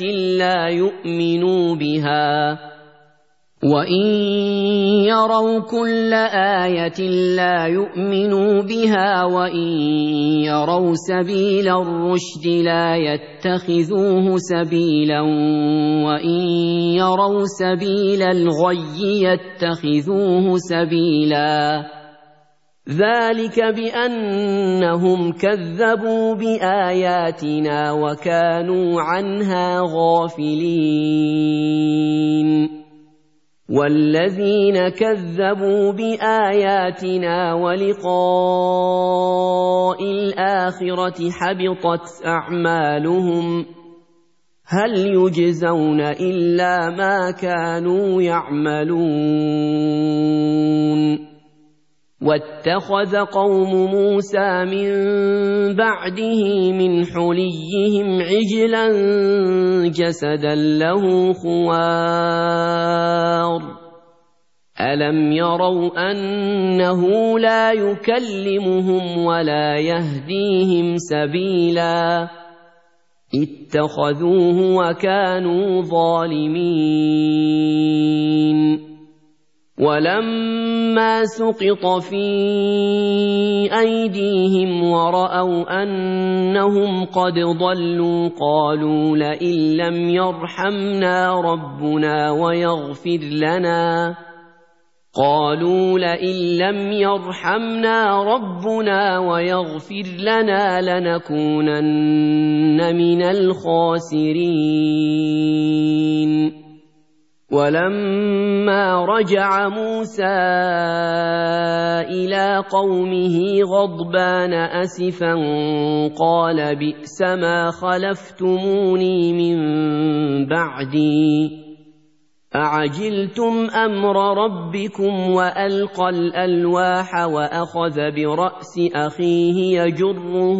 لا يؤمنوا بها وإن يروا سبيل الرشد لا يتخذوه سبيلا وإن يروا سبيل الغي يتخذوه سبيلا ذلك بأنهم كذبوا بآياتنا وكانوا عنها غافلين والذين كذبوا بآياتنا ولقاء الآخرة حبطت أعمالهم هل يجزون إلا ما كانوا يعملون واتخذ قوم موسى من بعده من حليهم عجلا جسدا له خوار ألم يروا أنه لا يكلمهم ولا يهديهم سبيلا اتخذوه وكانوا ظالمين ولما سقط في أيديهم ورأوا أنهم قد ضلوا قالوا لئن لم يرحمنا ربنا ويغفر لنا لنكونن من الخاسرين ولما رجع موسى إلى قومه غضبان أسفا قال بئس ما خلفتموني من بعدي أعجلتم أمر ربكم وألقى الألواح وأخذ برأس أخيه يجره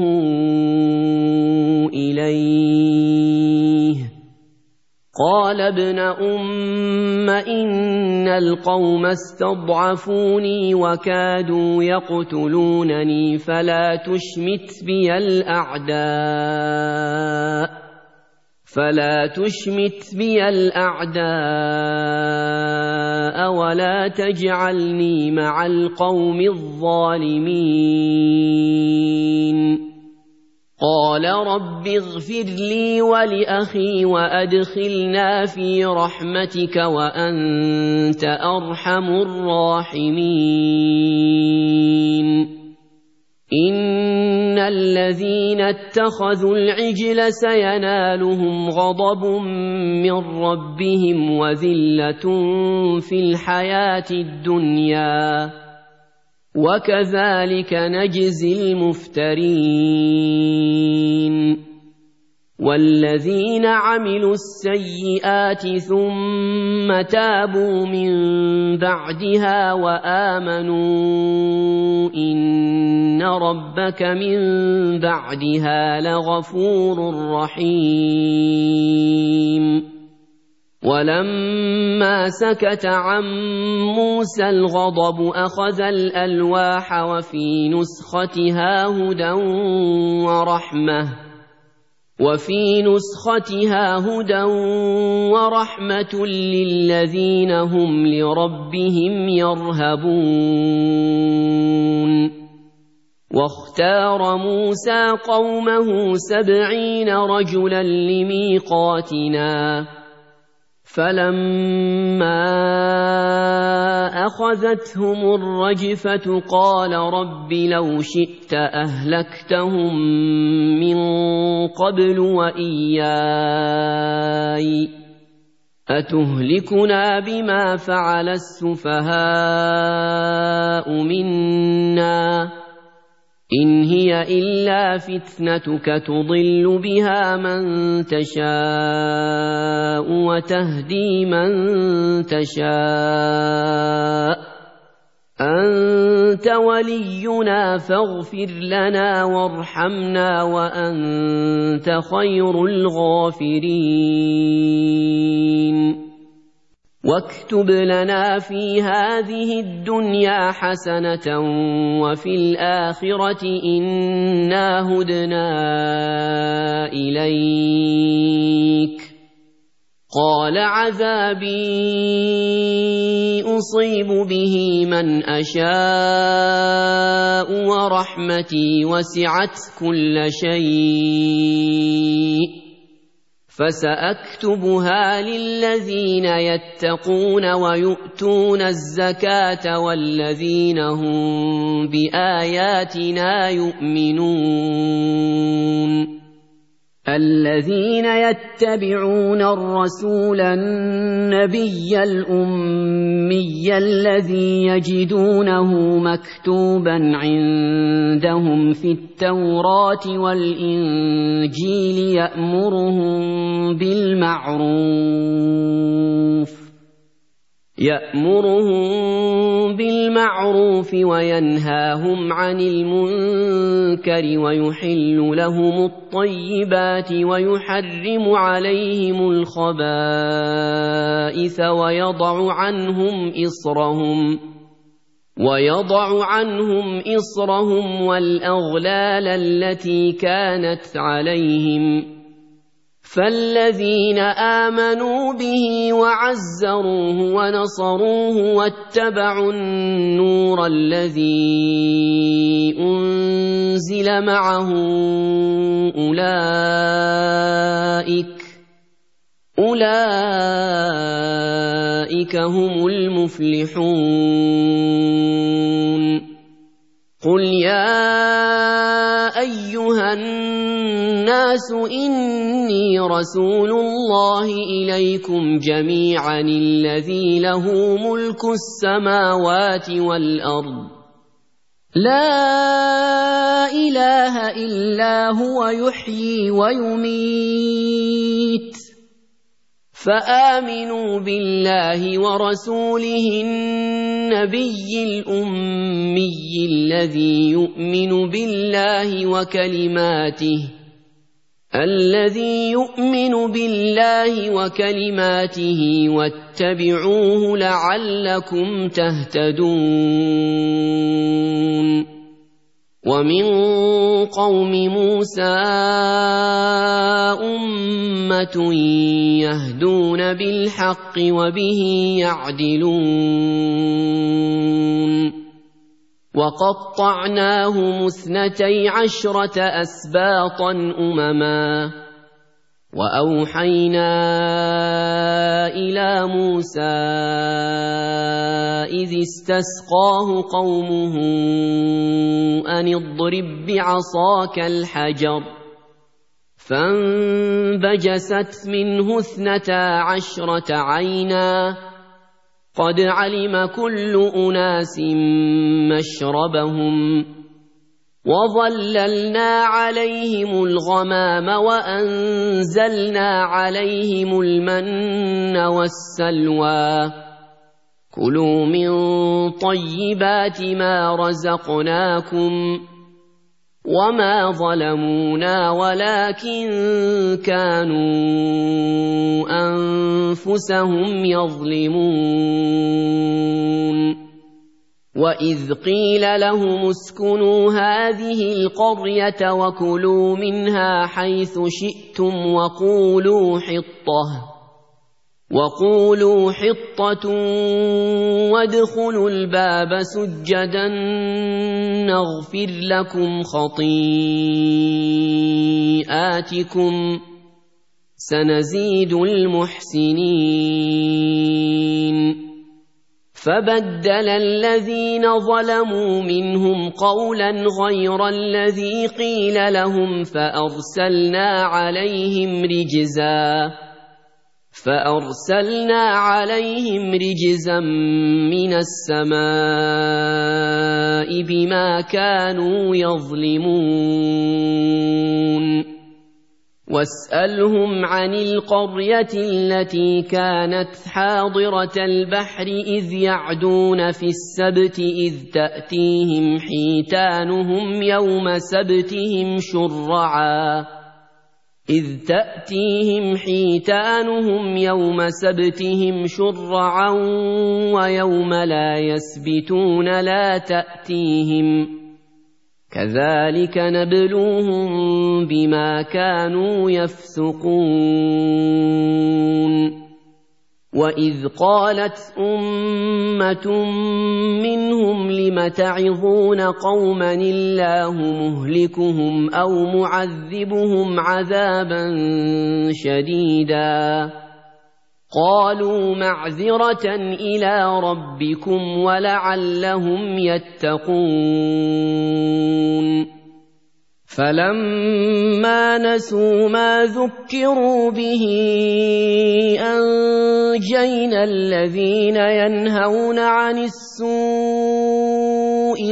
إليه قال ابن أم إن القوم استضعفوني وكادوا يقتلونني فلا تشمت بي الأعداء ولا تجعلني مع القوم الظالمين قال رب اغفر لي ولأخي وأدخلنا في رحمتك وأنت أرحم الراحمين إن الذين اتخذوا العجل سينالهم غضب من ربهم وذلة في الحياة الدنيا وكذلك نجزي المفترين والذين عملوا السيئات ثم تابوا من بعدها وآمنوا إن ربك من بعدها لغفور رحيم ولما سكت عن موسى الغضب أخذ الألواح وفي نسختها هدى ورحمة للذين هم لربهم يرهبون واختار موسى قومه 70 رجلا لميقاتنا فلما أخذتهم الرجفة قال رب لو شئت أهلكتهم من قبل وإياي أتهلكنا بما فعل السفهاء منا إن هي إلا فتنتك تضل بها من تشاء وتهدي من تشاء أنت ولينا فاغفر لنا وارحمنا وأنت خير الغافرين واكتب لنا في هذه الدنيا حسنة وفي الآخرة إنا هدنا إليك قال عذابي أصيب به من أشاء ورحمتي وسعت كل شيء فسأكتبها للذين يتقون ويؤتون الزكاة والذين هم بآياتنا يؤمنون الذين يتبعون الرسول النبي الأمي الذي يجدونه مكتوبا عندهم في التوراة والإنجيل يأمرهم بالمعروف وينهاهم عن المنكر ويحل لهم الطيبات ويحرم عليهم الخبائث ويضع عنهم إصرهم والأغلال التي كانت عليهم فالذين آمنوا به وعزروه ونصروه واتبعوا النور الذي أنزل معه أولئك هم المفلحون قل يا أيها الناس إني رسول الله إليكم جميعا الذي له ملك السماوات والأرض لا إله إلا هو يحيي ويميت فآمنوا بالله ورسوله النبي الأمي الذي يؤمن بالله وكلماته واتبعوه لعلكم تهتدون ومن قوم موسى أمة يهدون بالحق وبه يعدلون وقطعناهم 12 أسباطا أمما وأوحينا إلى موسى إذ استسقاه قومه أن اضرب بعصاك الحجر فانبجست منه 12 عينا قد علم كل أناس مشربهم وَظَلَّلْنَا عَلَيْهِمُ الْغَمَامَ وَأَنزَلْنَا عَلَيْهِمُ الْمَنَّ وَالسَّلْوَىٰ كُلُوا مِن طَيِّبَاتِ مَا رَزَقْنَاكُمْ وَمَا ظَلَمُونَا وَلَٰكِن كَانُوا أَنفُسَهُمْ يَظْلِمُونَ وَإِذْ قِيلَ لَهُمُ اسْكُنُوا هَٰذِهِ الْقَرْيَةَ وَكُلُوا مِنْهَا حَيْثُ شِئْتُمْ وَقُولُوا حِطَّةٌ وَادْخُلُوا الْبَابَ سُجَّدًا نَّغْفِرْ لَكُمْ خَطِيئَاتِكُمْ سَنَزِيدُ الْمُحْسِنِينَ فَبَدَّلَ الَّذِينَ ظَلَمُوا مِنْهُمْ قَوْلًا غَيْرَ الَّذِي قِيلَ لَهُمْ فَأَرْسَلْنَا عَلَيْهِمْ رِجْزًا مِّنَ السَّمَاءِ بِمَا كَانُوا يَظْلِمُونَ وَاسْأَلْهُمْ عَنِ الْقَرْيَةِ الَّتِي كَانَتْ حَاضِرَةَ الْبَحْرِ إِذْ يَعْدُونَ فِي السَّبْتِ إِذْ تَأْتِيهِمْ حِيتَانُهُمْ يَوْمَ سَبْتِهِمْ شُرَّعًا وَيَوْمَ لَا يَسْبِتُونَ لَا تَأْتِيهِمْ كَذَلِكَ نَبْلُوهُم بِمَا كَانُوا يَفْسُقُونَ وَإِذْ قَالَتْ أُمَّةٌ مِّنْهُمْ لِمَ تَعِظُونَ قَوْمًا اللَّهُ مُهْلِكُهُمْ أَوْ مُعَذِّبُهُمْ عَذَابًا شَدِيدًا قَالُوا مَعْذِرَةً إِلَىٰ رَبِّكُمْ وَلَعَلَّهُمْ يَتَّقُونَ فَلَمَّا نَسُوا مَا ذُكِّرُوا بِهِ أَنجَيْنَا الَّذِينَ يَنْهَوْنَ عَنِ السُّوءِ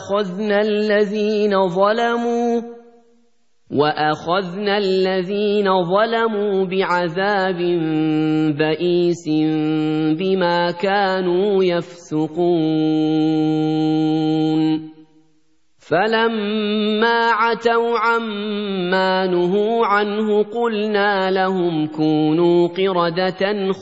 وَأَخَذْنَا الَّذِينَ ظَلَمُوا بِعَذَابٍ بَئِيسٍ بِمَا كَانُوا يَفْسُقُونَ فَلَمَّا عَتَوْا عَمَّا نُهُوا عَنْهُ قُلْنَا لَهُمْ كُونُوا قِرَدَةً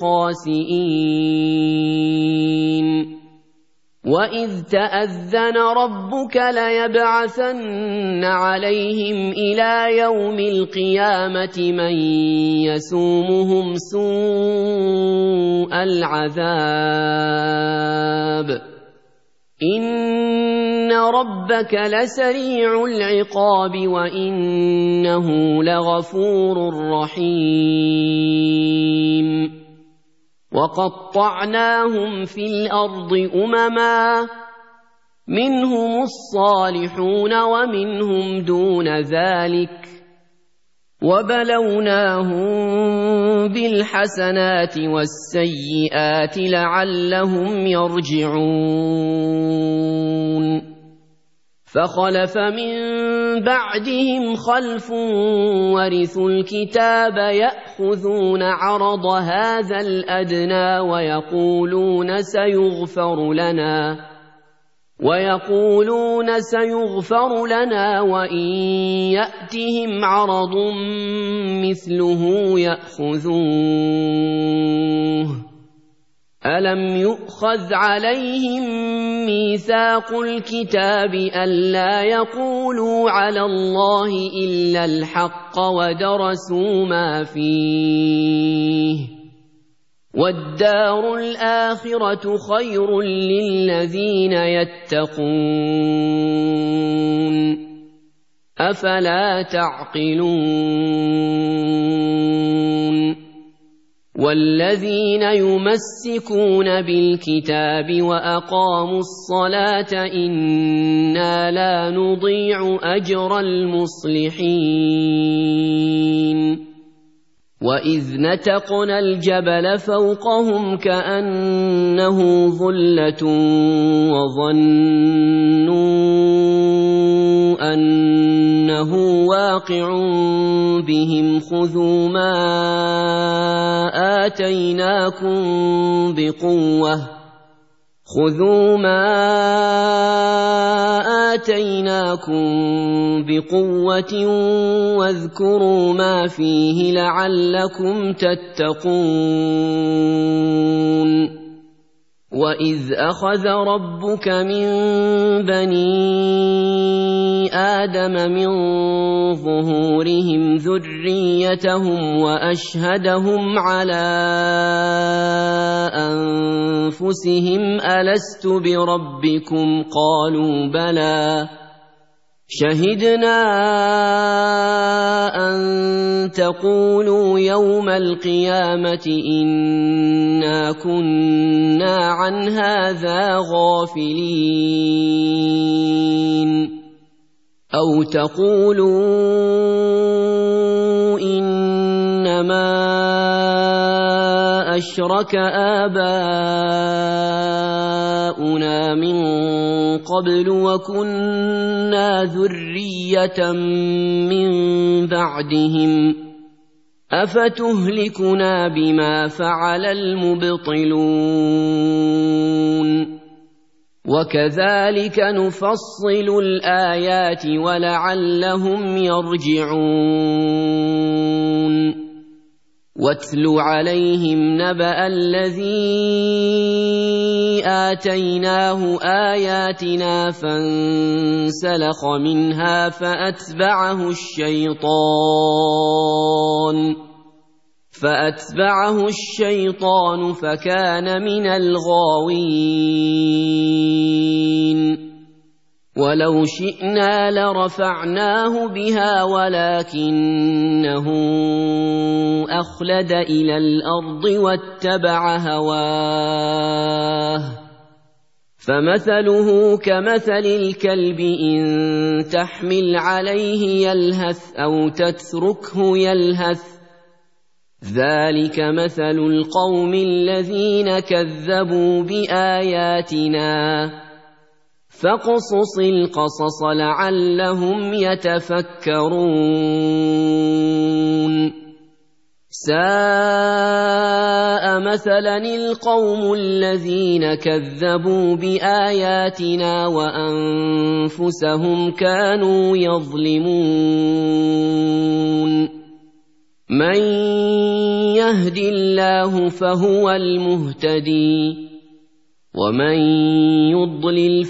خَاسِئِينَ وَإِذْ تَأَذَّنَ رَبُّكَ لَيَبْعَثَنَّ عَلَيْهِمْ إِلَىٰ يَوْمِ الْقِيَامَةِ مَن يَسُومُهُمْ سُوءَ الْعَذَابِ إِنَّ رَبَّكَ لَسَرِيعُ الْعِقَابِ وَإِنَّهُ لَغَفُورٌ رَّحِيمٌ وَقَطَّعْنَاهُمْ فِي الْأَرْضِ أُمَمًا مِّنْهُمُ الصَّالِحُونَ وَمِنْهُمْ دُونَ ذَلِكَ وَبَلَوْنَاهُم بِالْحَسَنَاتِ وَالسَّيِّئَاتِ لَعَلَّهُمْ يَرْجِعُونَ فَخَلَفَ مِن بَعْدِهِمْ خَلْفٌ وَرِثُوا الْكِتَابَ يَأْخُذُونَ عَرَضَ هَٰذَا الْأَدْنَىٰ وَيَقُولُونَ سَيُغْفَرُ لَنَا وَإِن يَأْتِهِمْ عَرَضٌ مِّثْلُهُ يَأْخُذُوهُ أَلَمْ يُؤْخَذْ عَلَيْهِم مِّيثَاقُ الْكِتَابِ أَلَّا يَقُولُوا عَلَى اللَّهِ إِلَّا الْحَقَّ وَدَرَسُوا مَا فِيهِ وَالدَّارُ الْآخِرَةُ خَيْرٌ لِّلَّذِينَ يَتَّقُونَ أَفَلَا تَعْقِلُونَ وَالَّذِينَ يُمَسِّكُونَ بِالْكِتَابِ وَأَقَامُوا الصَّلَاةَ إِنَّا لَا نُضِيعُ أَجْرَ الْمُصْلِحِينَ وَإِذْ نَتَقْنَا الْجَبَلَ فَوْقَهُمْ كَأَنَّهُ ظُلَّةٌ وَظَنُّوا واقع بهم خذوا ما آتيناكم بقوة واذكروا ما فيه لعلكم تتقون وإذ أخذ ربك من بني آدم من ظهورهم ذريتهم وأشهدهم على أنفسهم ألست بربكم قالوا بلى شهدنا أن تقولوا يوم القيامة إنا كنا عن هذا غافلين أو تقولوا إنما أشرك آباؤنا من قبل وكنا ذرية من بعدهم أفتهلكنا بما فعل المبطلون وكذلك نفصل الآيات ولعلهم يرجعون واتل عليهم نبأ الذي آتيناه آياتنا فانسلخ منها فأتبعه الشيطان فكان من الغاوين ولو شئنا لرفعناه بها ولكنه أخلد إلى الأرض واتبع هواه فمثله كمثل الكلب إن تحمل عليه يلهث أو تتركه يلهث ذلك مثل القوم الذين كذبوا بآياتنا فاقصص القصص لعلهم يتفكرون ساء مثلا القوم الذين كذبوا بآياتنا وأنفسهم كانوا يظلمون من يهد الله فهو المهتدي ومن يضلل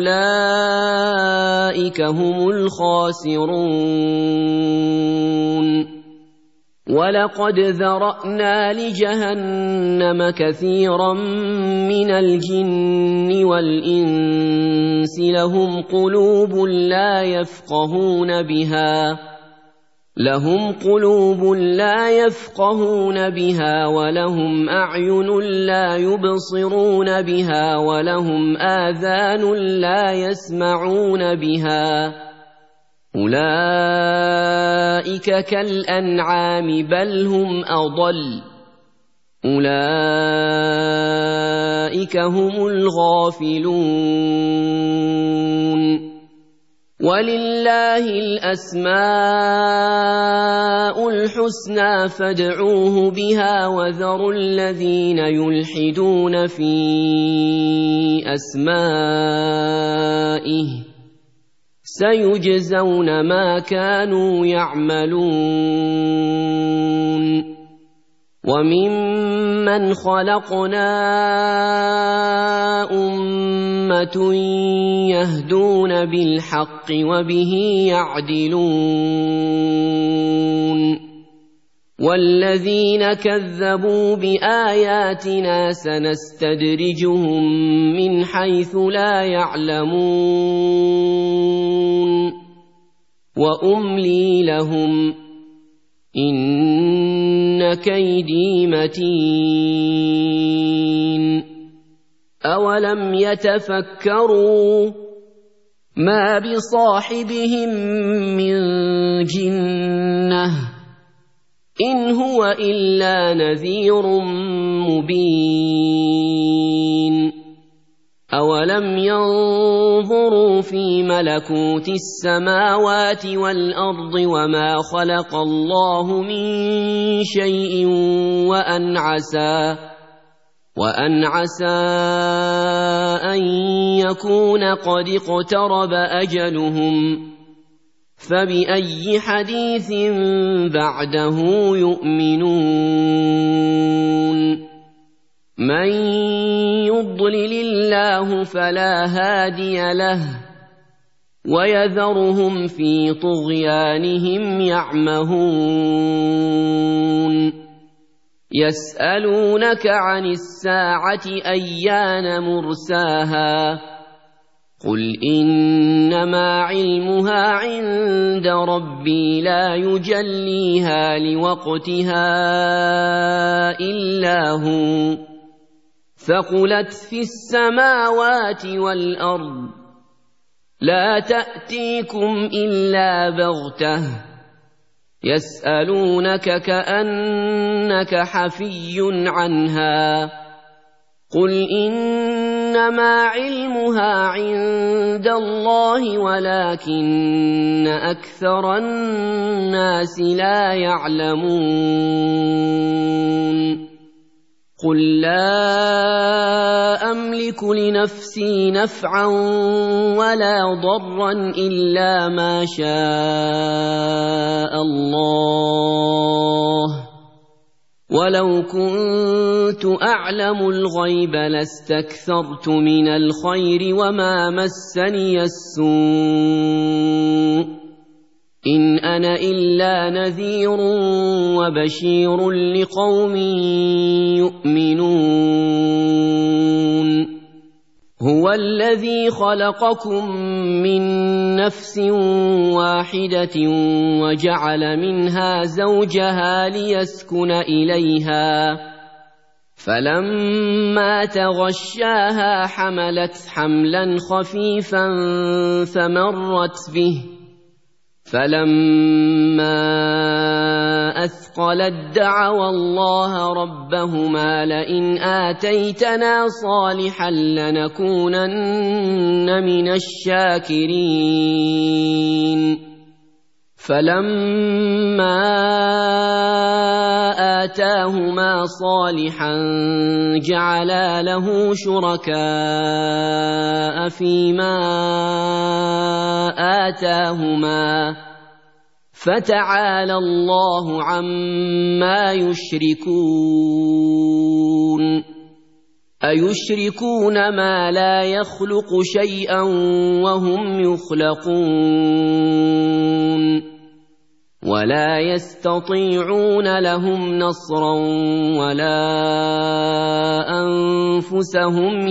فأولئك هم الخاسرون ولقد ذرأنا لجهنم كثيرا من الجن والإنس لهم قلوب لا يفقهون بها ولهم أعين لا يبصرون بها ولهم آذان لا يسمعون بها أولئك كالأنعام بل هم أضل أولئك هم الغافلون ولله الأسماء الحسنى فادعوه بها وذروا الذين يلحدون في أسمائه سيجزون ما كانوا يعملون وممن خلقنا أمة يهدون بالحق وبه يعدلون والذين كذبوا بآياتنا سنستدرجهم من حيث لا يعلمون وأملي لهم إن كيدي متين أولم يتفكروا ما بصاحبهم من جنة إن هو إلا نذير مبين أَوَلَمْ يَنظُرُوا فِي مَلَكُوتِ السَّمَاوَاتِ وَالْأَرْضِ وَمَا خَلَقَ اللَّهُ مِن شَيْءٍ وَأَنْ عَسَىٰ أَن يَكُونَ قَدِ اقْتَرَبَ أَجَلُهُمْ فَبِأَيِّ حَدِيثٍ بَعْدَهُ يُؤْمِنُونَ مَن يُضْلِلِ اللَّهُ فَلَا هَادِيَ لَهُ وَيَذَرُهُمْ فِي طُغْيَانِهِمْ يَعْمَهُونَ يَسْأَلُونَكَ عَنِ السَّاعَةِ أَيَّانَ مُرْسَاهَا قُلْ إِنَّمَا عِلْمُهَا عِندَ رَبِّي لَا يُجَلِّيهَا لِوَقْتِهَا إِلَّا هُوَ ثَقُلَتْ فِي السَّمَاوَاتِ وَالْأَرْضِ لَا تَأْتِيكُمْ إِلَّا بَغْتَةً يَسْأَلُونَكَ كَأَنَّكَ حَفِيٌّ عَنْهَا قُلْ إِنَّمَا عِلْمُهَا عِندَ اللَّهِ وَلَكِنَّ أَكْثَرَ النَّاسِ لَا يَعْلَمُونَ قُل لَّا أَمْلِكُ لِنَفْسِي نَفْعًا وَلَا ضَرًّا إِلَّا مَا شَاءَ اللَّهُ وَلَوْ كُنتُ أَعْلَمُ الْغَيْبَ لَاسْتَكْثَرْتُ مِنَ الْخَيْرِ وَمَا مَسَّنِيَ السُّوءُ إِنْ أَنَا إِلَّا نَذِيرٌ وَبَشِيرٌ لِقَوْمٍ يُؤْمِنُونَ هُوَ الَّذِي خَلَقَكُم مِّن نَّفْسٍ وَاحِدَةٍ وَجَعَلَ مِنْهَا زَوْجَهَا لِيَسْكُنَ إِلَيْهَا فَلَمَّا تَغَشَّاهَا حَمَلَتْ حَمْلًا خَفِيفًا فَمَرَّتْ بِهِ فَلَمَّا أَثْقَلَت دَّعَوَا اللَّهَ رَبَّهُمَا لَئِنْ آتَيْتَنَا صَالِحًا لَّنَكُونَنَّ مِنَ الشَّاكِرِينَ فَلَمَّا آتَاهُمَا صَالِحًا جَعَلَا لَهُ شُرَكَاءَ فِيمَا آتَاهُمَا فَتَعَالَى اللَّهُ عَمَّا يُشْرِكُونَ أَيُشْرِكُونَ مَا لَا يَخْلُقُ شَيْئًا وَهُمْ يُخْلَقُونَ وَلَا يَسْتَطِيعُونَ لَهُمْ نَصْرًا وَلَا أَنفُسَهُمْ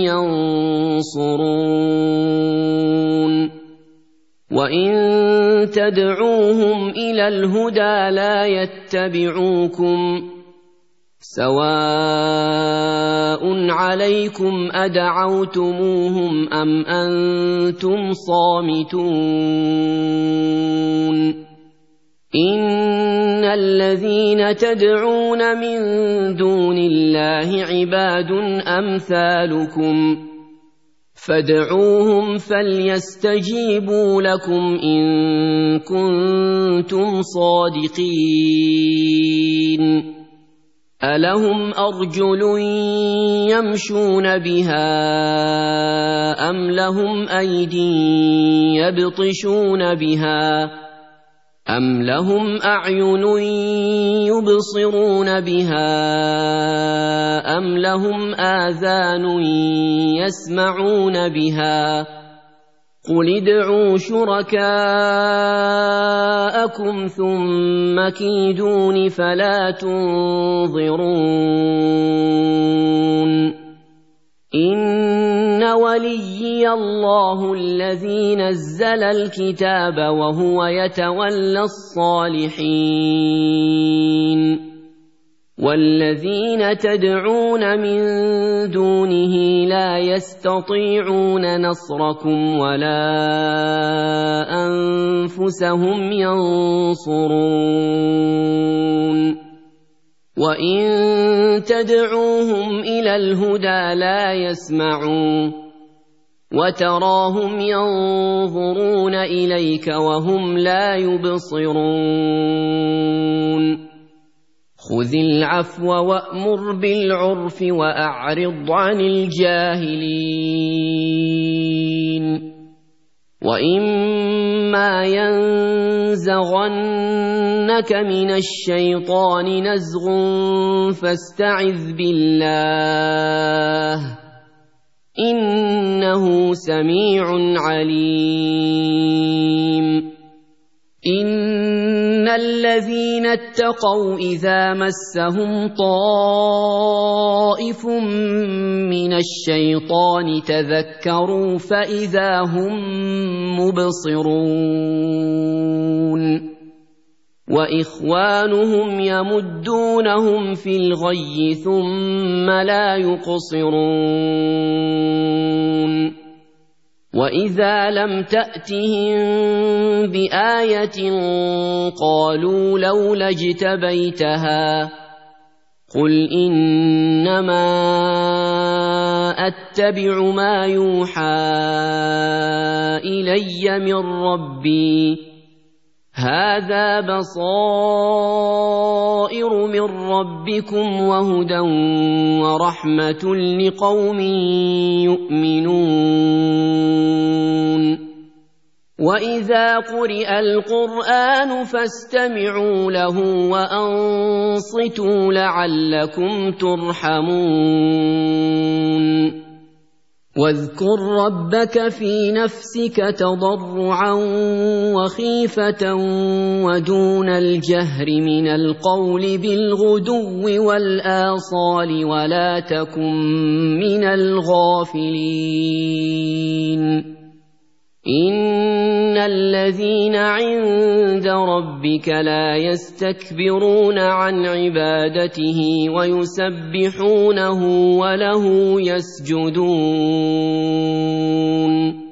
يَنصُرُونَ وَإِن تَدْعُوهُمْ إِلَى الْهُدَىٰ لَا يَتَّبِعُوكُمْ سَوَاءٌ عَلَيْكُمْ أَدَعَوْتُمُوهُمْ أَمْ أَنتُمْ صَامِتُونَ إِنَّ الَّذِينَ تَدْعُونَ مِن دُونِ اللَّهِ عِبَادٌ أَمْثَالُكُمْ فَادْعُوهُمْ فَلْيَسْتَجِيبُوا لَكُمْ إِن كُنتُمْ صَادِقِينَ أَلَهُمْ أَرْجُلٌ يَمْشُونَ بِهَا أَمْ لَهُمْ أَيْدٍ يَبْطِشُونَ بِهَا أَمْ لَهُمْ أَعْيُنٌ يُبْصِرُونَ بِهَا أَمْ لَهُمْ آذَانٌ يَسْمَعُونَ بِهَا قُلِ ادْعُوا شُرَكَاءَكُمْ ثُمَّ كِيدُونِ فَلَا تُنظِرُونَ إِنَّ وَلِيِّيَ اللَّهُ الَّذِي نَزَّلَ الْكِتَابَ وَهُوَ يَتَوَلَّى الصَّالِحِينَ وَالَّذِينَ تَدْعُونَ مِن دُونِهِ لَا يَسْتَطِيعُونَ نَصْرَكُمْ وَلَا أَنفُسَهُمْ يَنصُرُونَ وَإِن تَدْعُوهُمْ إِلَى الْهُدَىٰ لَا يَسْمَعُوا وتراهم ينظرون إليك وهم لا يبصرون خذ العفو وأمر بالعرف وأعرض عن الجاهلين وإما ينزغنك من الشيطان نزغ فاستعذ بالله إنه سميع عليم إن الذين اتقوا إذا مسهم طائف من الشيطان تذكروا فإذا هم مبصرون وإخوانهم يمدونهم في الغي ثم لا يقصرون وإذا لم تأتهم بآية قالوا لولا اجتبيتها قل إنما أتبع ما يوحى إلي من ربي هذا بصائر من ربكم وهدى ورحمة لقوم يؤمنون وإذا قرئ القرآن فاستمعوا له وأنصتوا لعلكم ترحمون واذكر ربك في نفسك تضرعا وخيفة ودون الجهر من القول بالغدو والآصال ولا تكن من الغافلين إن الذين عند ربك لا يستكبرون عن عبادته ويسبحونه وله يسجدون